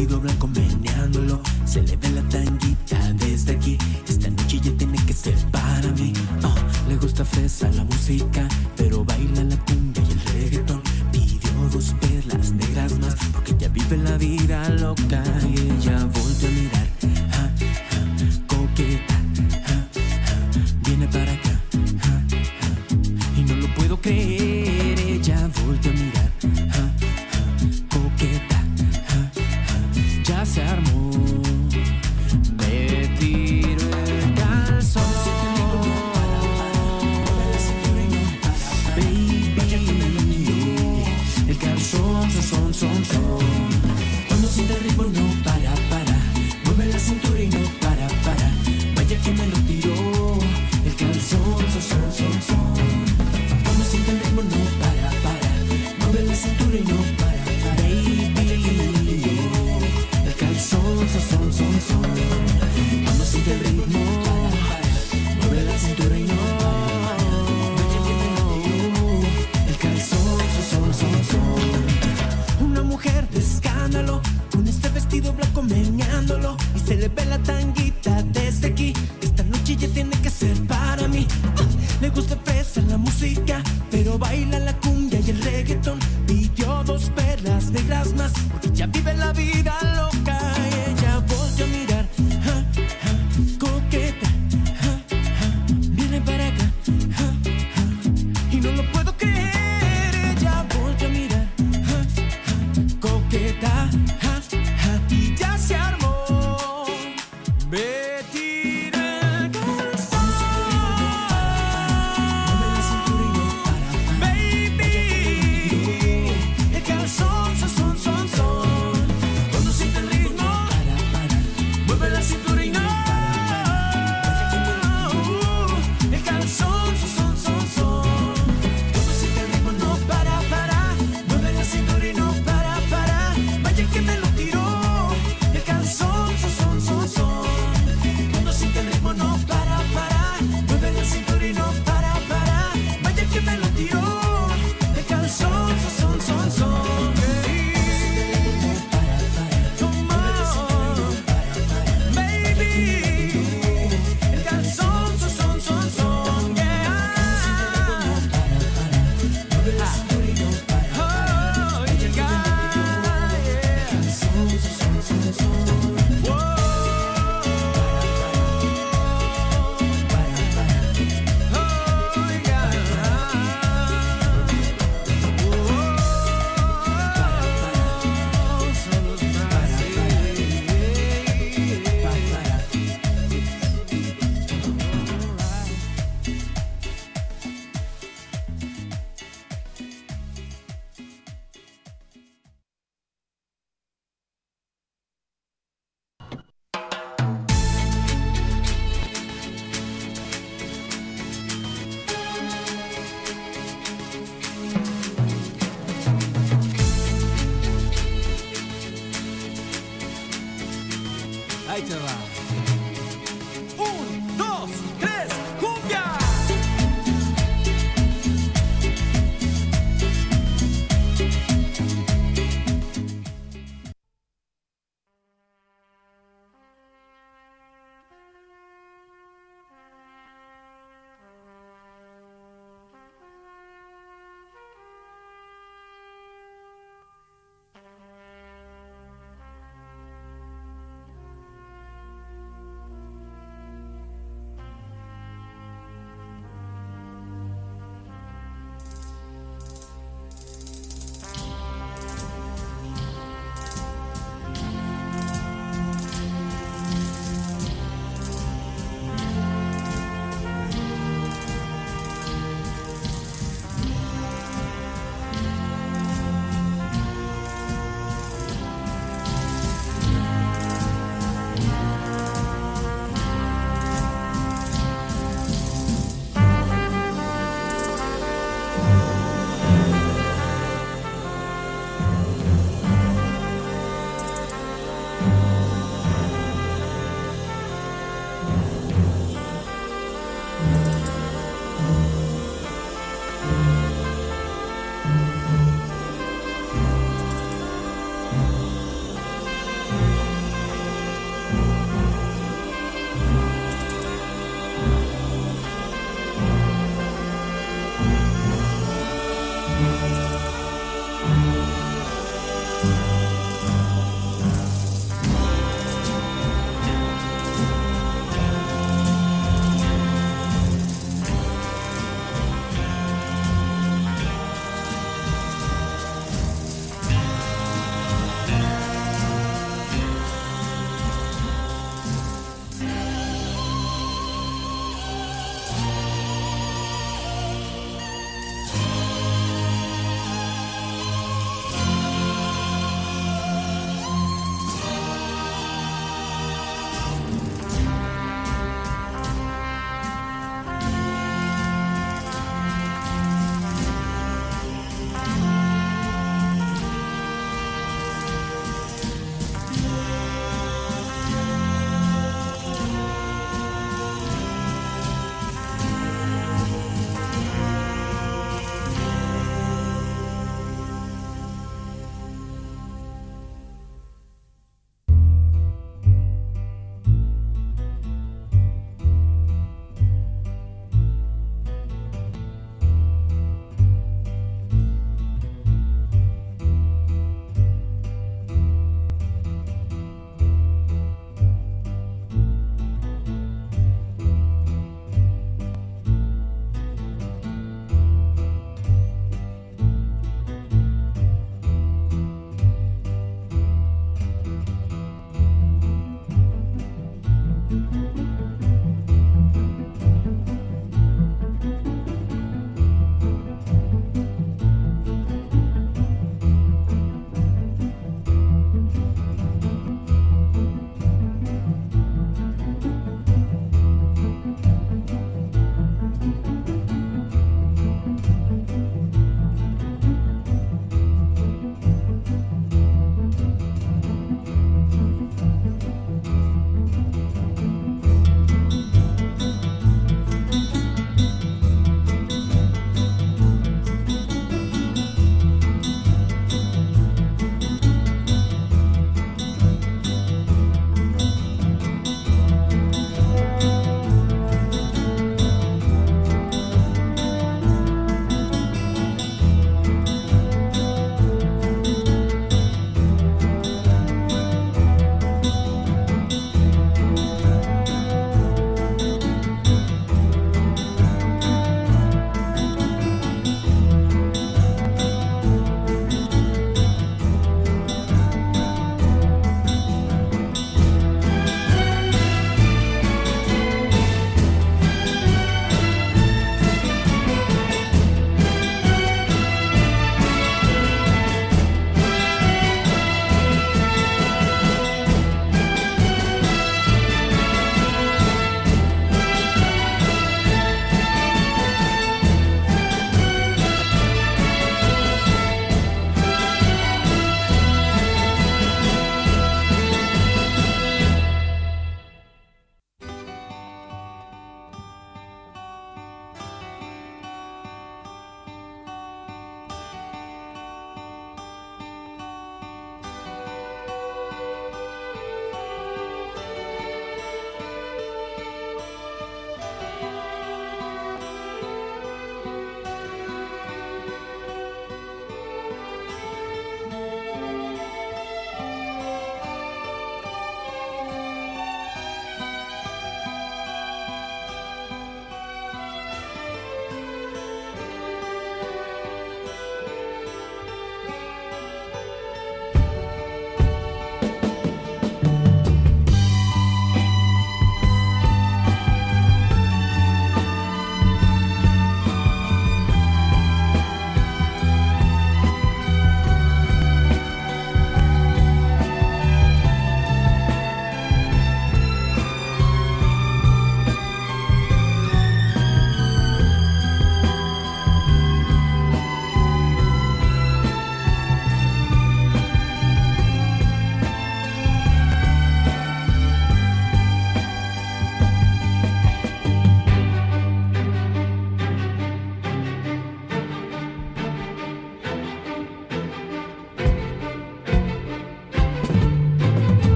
Speaker 6: vestido blanco meneándolo. Se le ve la tanguita desde aquí. Esta noche ya tiene que ser para mí. Oh, le gusta fresa la música, pero baila la cumbia y el reggaetón. Pidió dos perlas negras más, porque ya vive la vida loca. Y ella volvió a mirar, ja, ja, coqueta, ja, ja, viene para acá, ja, ja, y no lo puedo creer. Ella volvió a mirar, ja, ja, coqueta, ja, ja, ya se armó. Me tiro el calzón, baby, el calzón, son, son, son. Cuando siente el ritmo no para, para, mueve la cintura y no para, para. Vaya que me lo tiró, el calzón, son, son, son, son. Cuando siente el ritmo no para, para, mueve la cintura y no para, para. Baby, el calzón, son, son, son, son. Cuando siente el ritmo, mueve la cintura y no para, vaya que me lo tiró, el calzón, son, son, son. Una mujer de escándalo, con este vestido blanco meneándolo, y se le ve la tanguita desde aquí. Esta noche ya tiene que ser para mí. Le gusta fresa la música, pero baila la cumbia y el reggaetón. Pidió dos perlas negras más, porque ya vive la vida loca. Y ella volvió a mirar, ja, ja, coqueta, ja, ja, viene para acá, ja, ja, y no lo puedo creer. Ella volvió a mirar, ja, ja, coqueta, ja, ja, y ya se armó. Me tiré el calzón, mueve la cintura y no para, baby, el calzón, son, son, son, son. Cuando siente el ritmo, mueve la cintura y no para, el calzón, son, son, son, son. Cuando siente el ritmo no para, para, mueve la cintura y no para, para. Vaya que me lo tiró, el calzón, son, son, son, son. Cuando siente el ritmo no para, para, mueve la cintura y no para, para. Vaya que me lo tiró, el calzón, son, son, son, son. Come on, baby, el calzón, son, son, son, son. Yeah. Mueve la cintura y no para, oh, yeah, yeah. Calzón, son, son, son. Whoa. Ahí te va. Un, dos, tres, cumbia.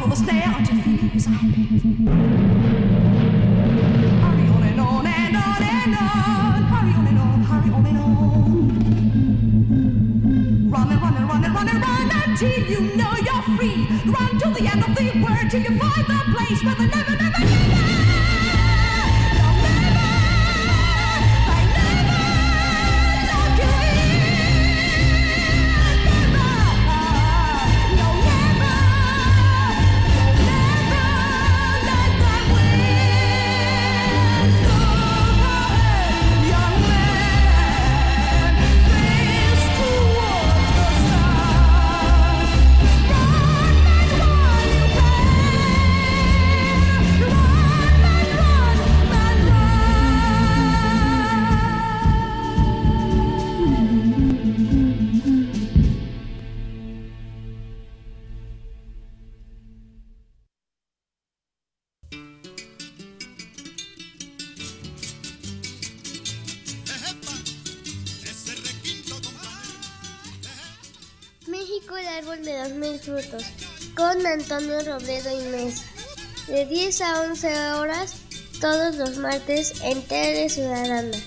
Speaker 12: for the snare. Aren't you feeling excited? Hurry on and on and on and on. Hurry on and on, hurry on and on. Run and run and run and run and run until you know you're free. Run to the end of the world till you find the place where they never, never, never.
Speaker 1: México, el árbol de los mil frutos, con Antonio Robledo y Mesa, de diez a once horas, todos los martes en Tele Ciudadana.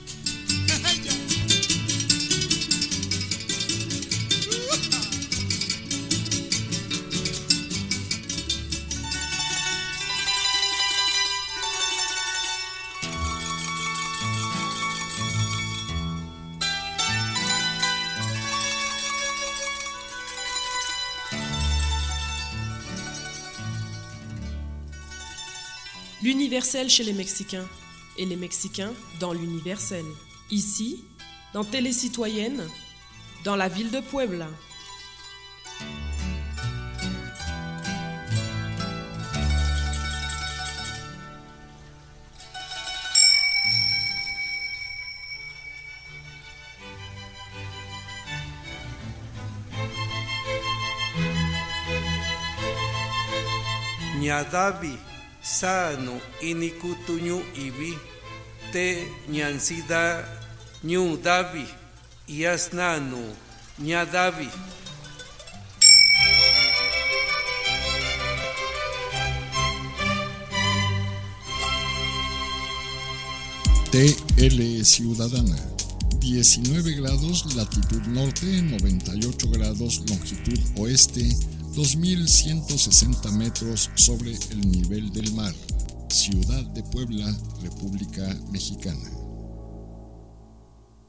Speaker 2: L'universel chez les Mexicains et les Mexicains dans l'universel. Ici, dans Télé Citoyenne, dans la ville de Puebla.
Speaker 3: Ñadavi sano inikutuñu ibi te ñansida ñu davi yasnanu ñadavi.
Speaker 4: T L Ciudadana, diecinueve grados latitud norte, noventa y ocho grados longitud oeste, dos mil ciento sesenta metros sobre el nivel del mar. Ciudad de Puebla, República Mexicana.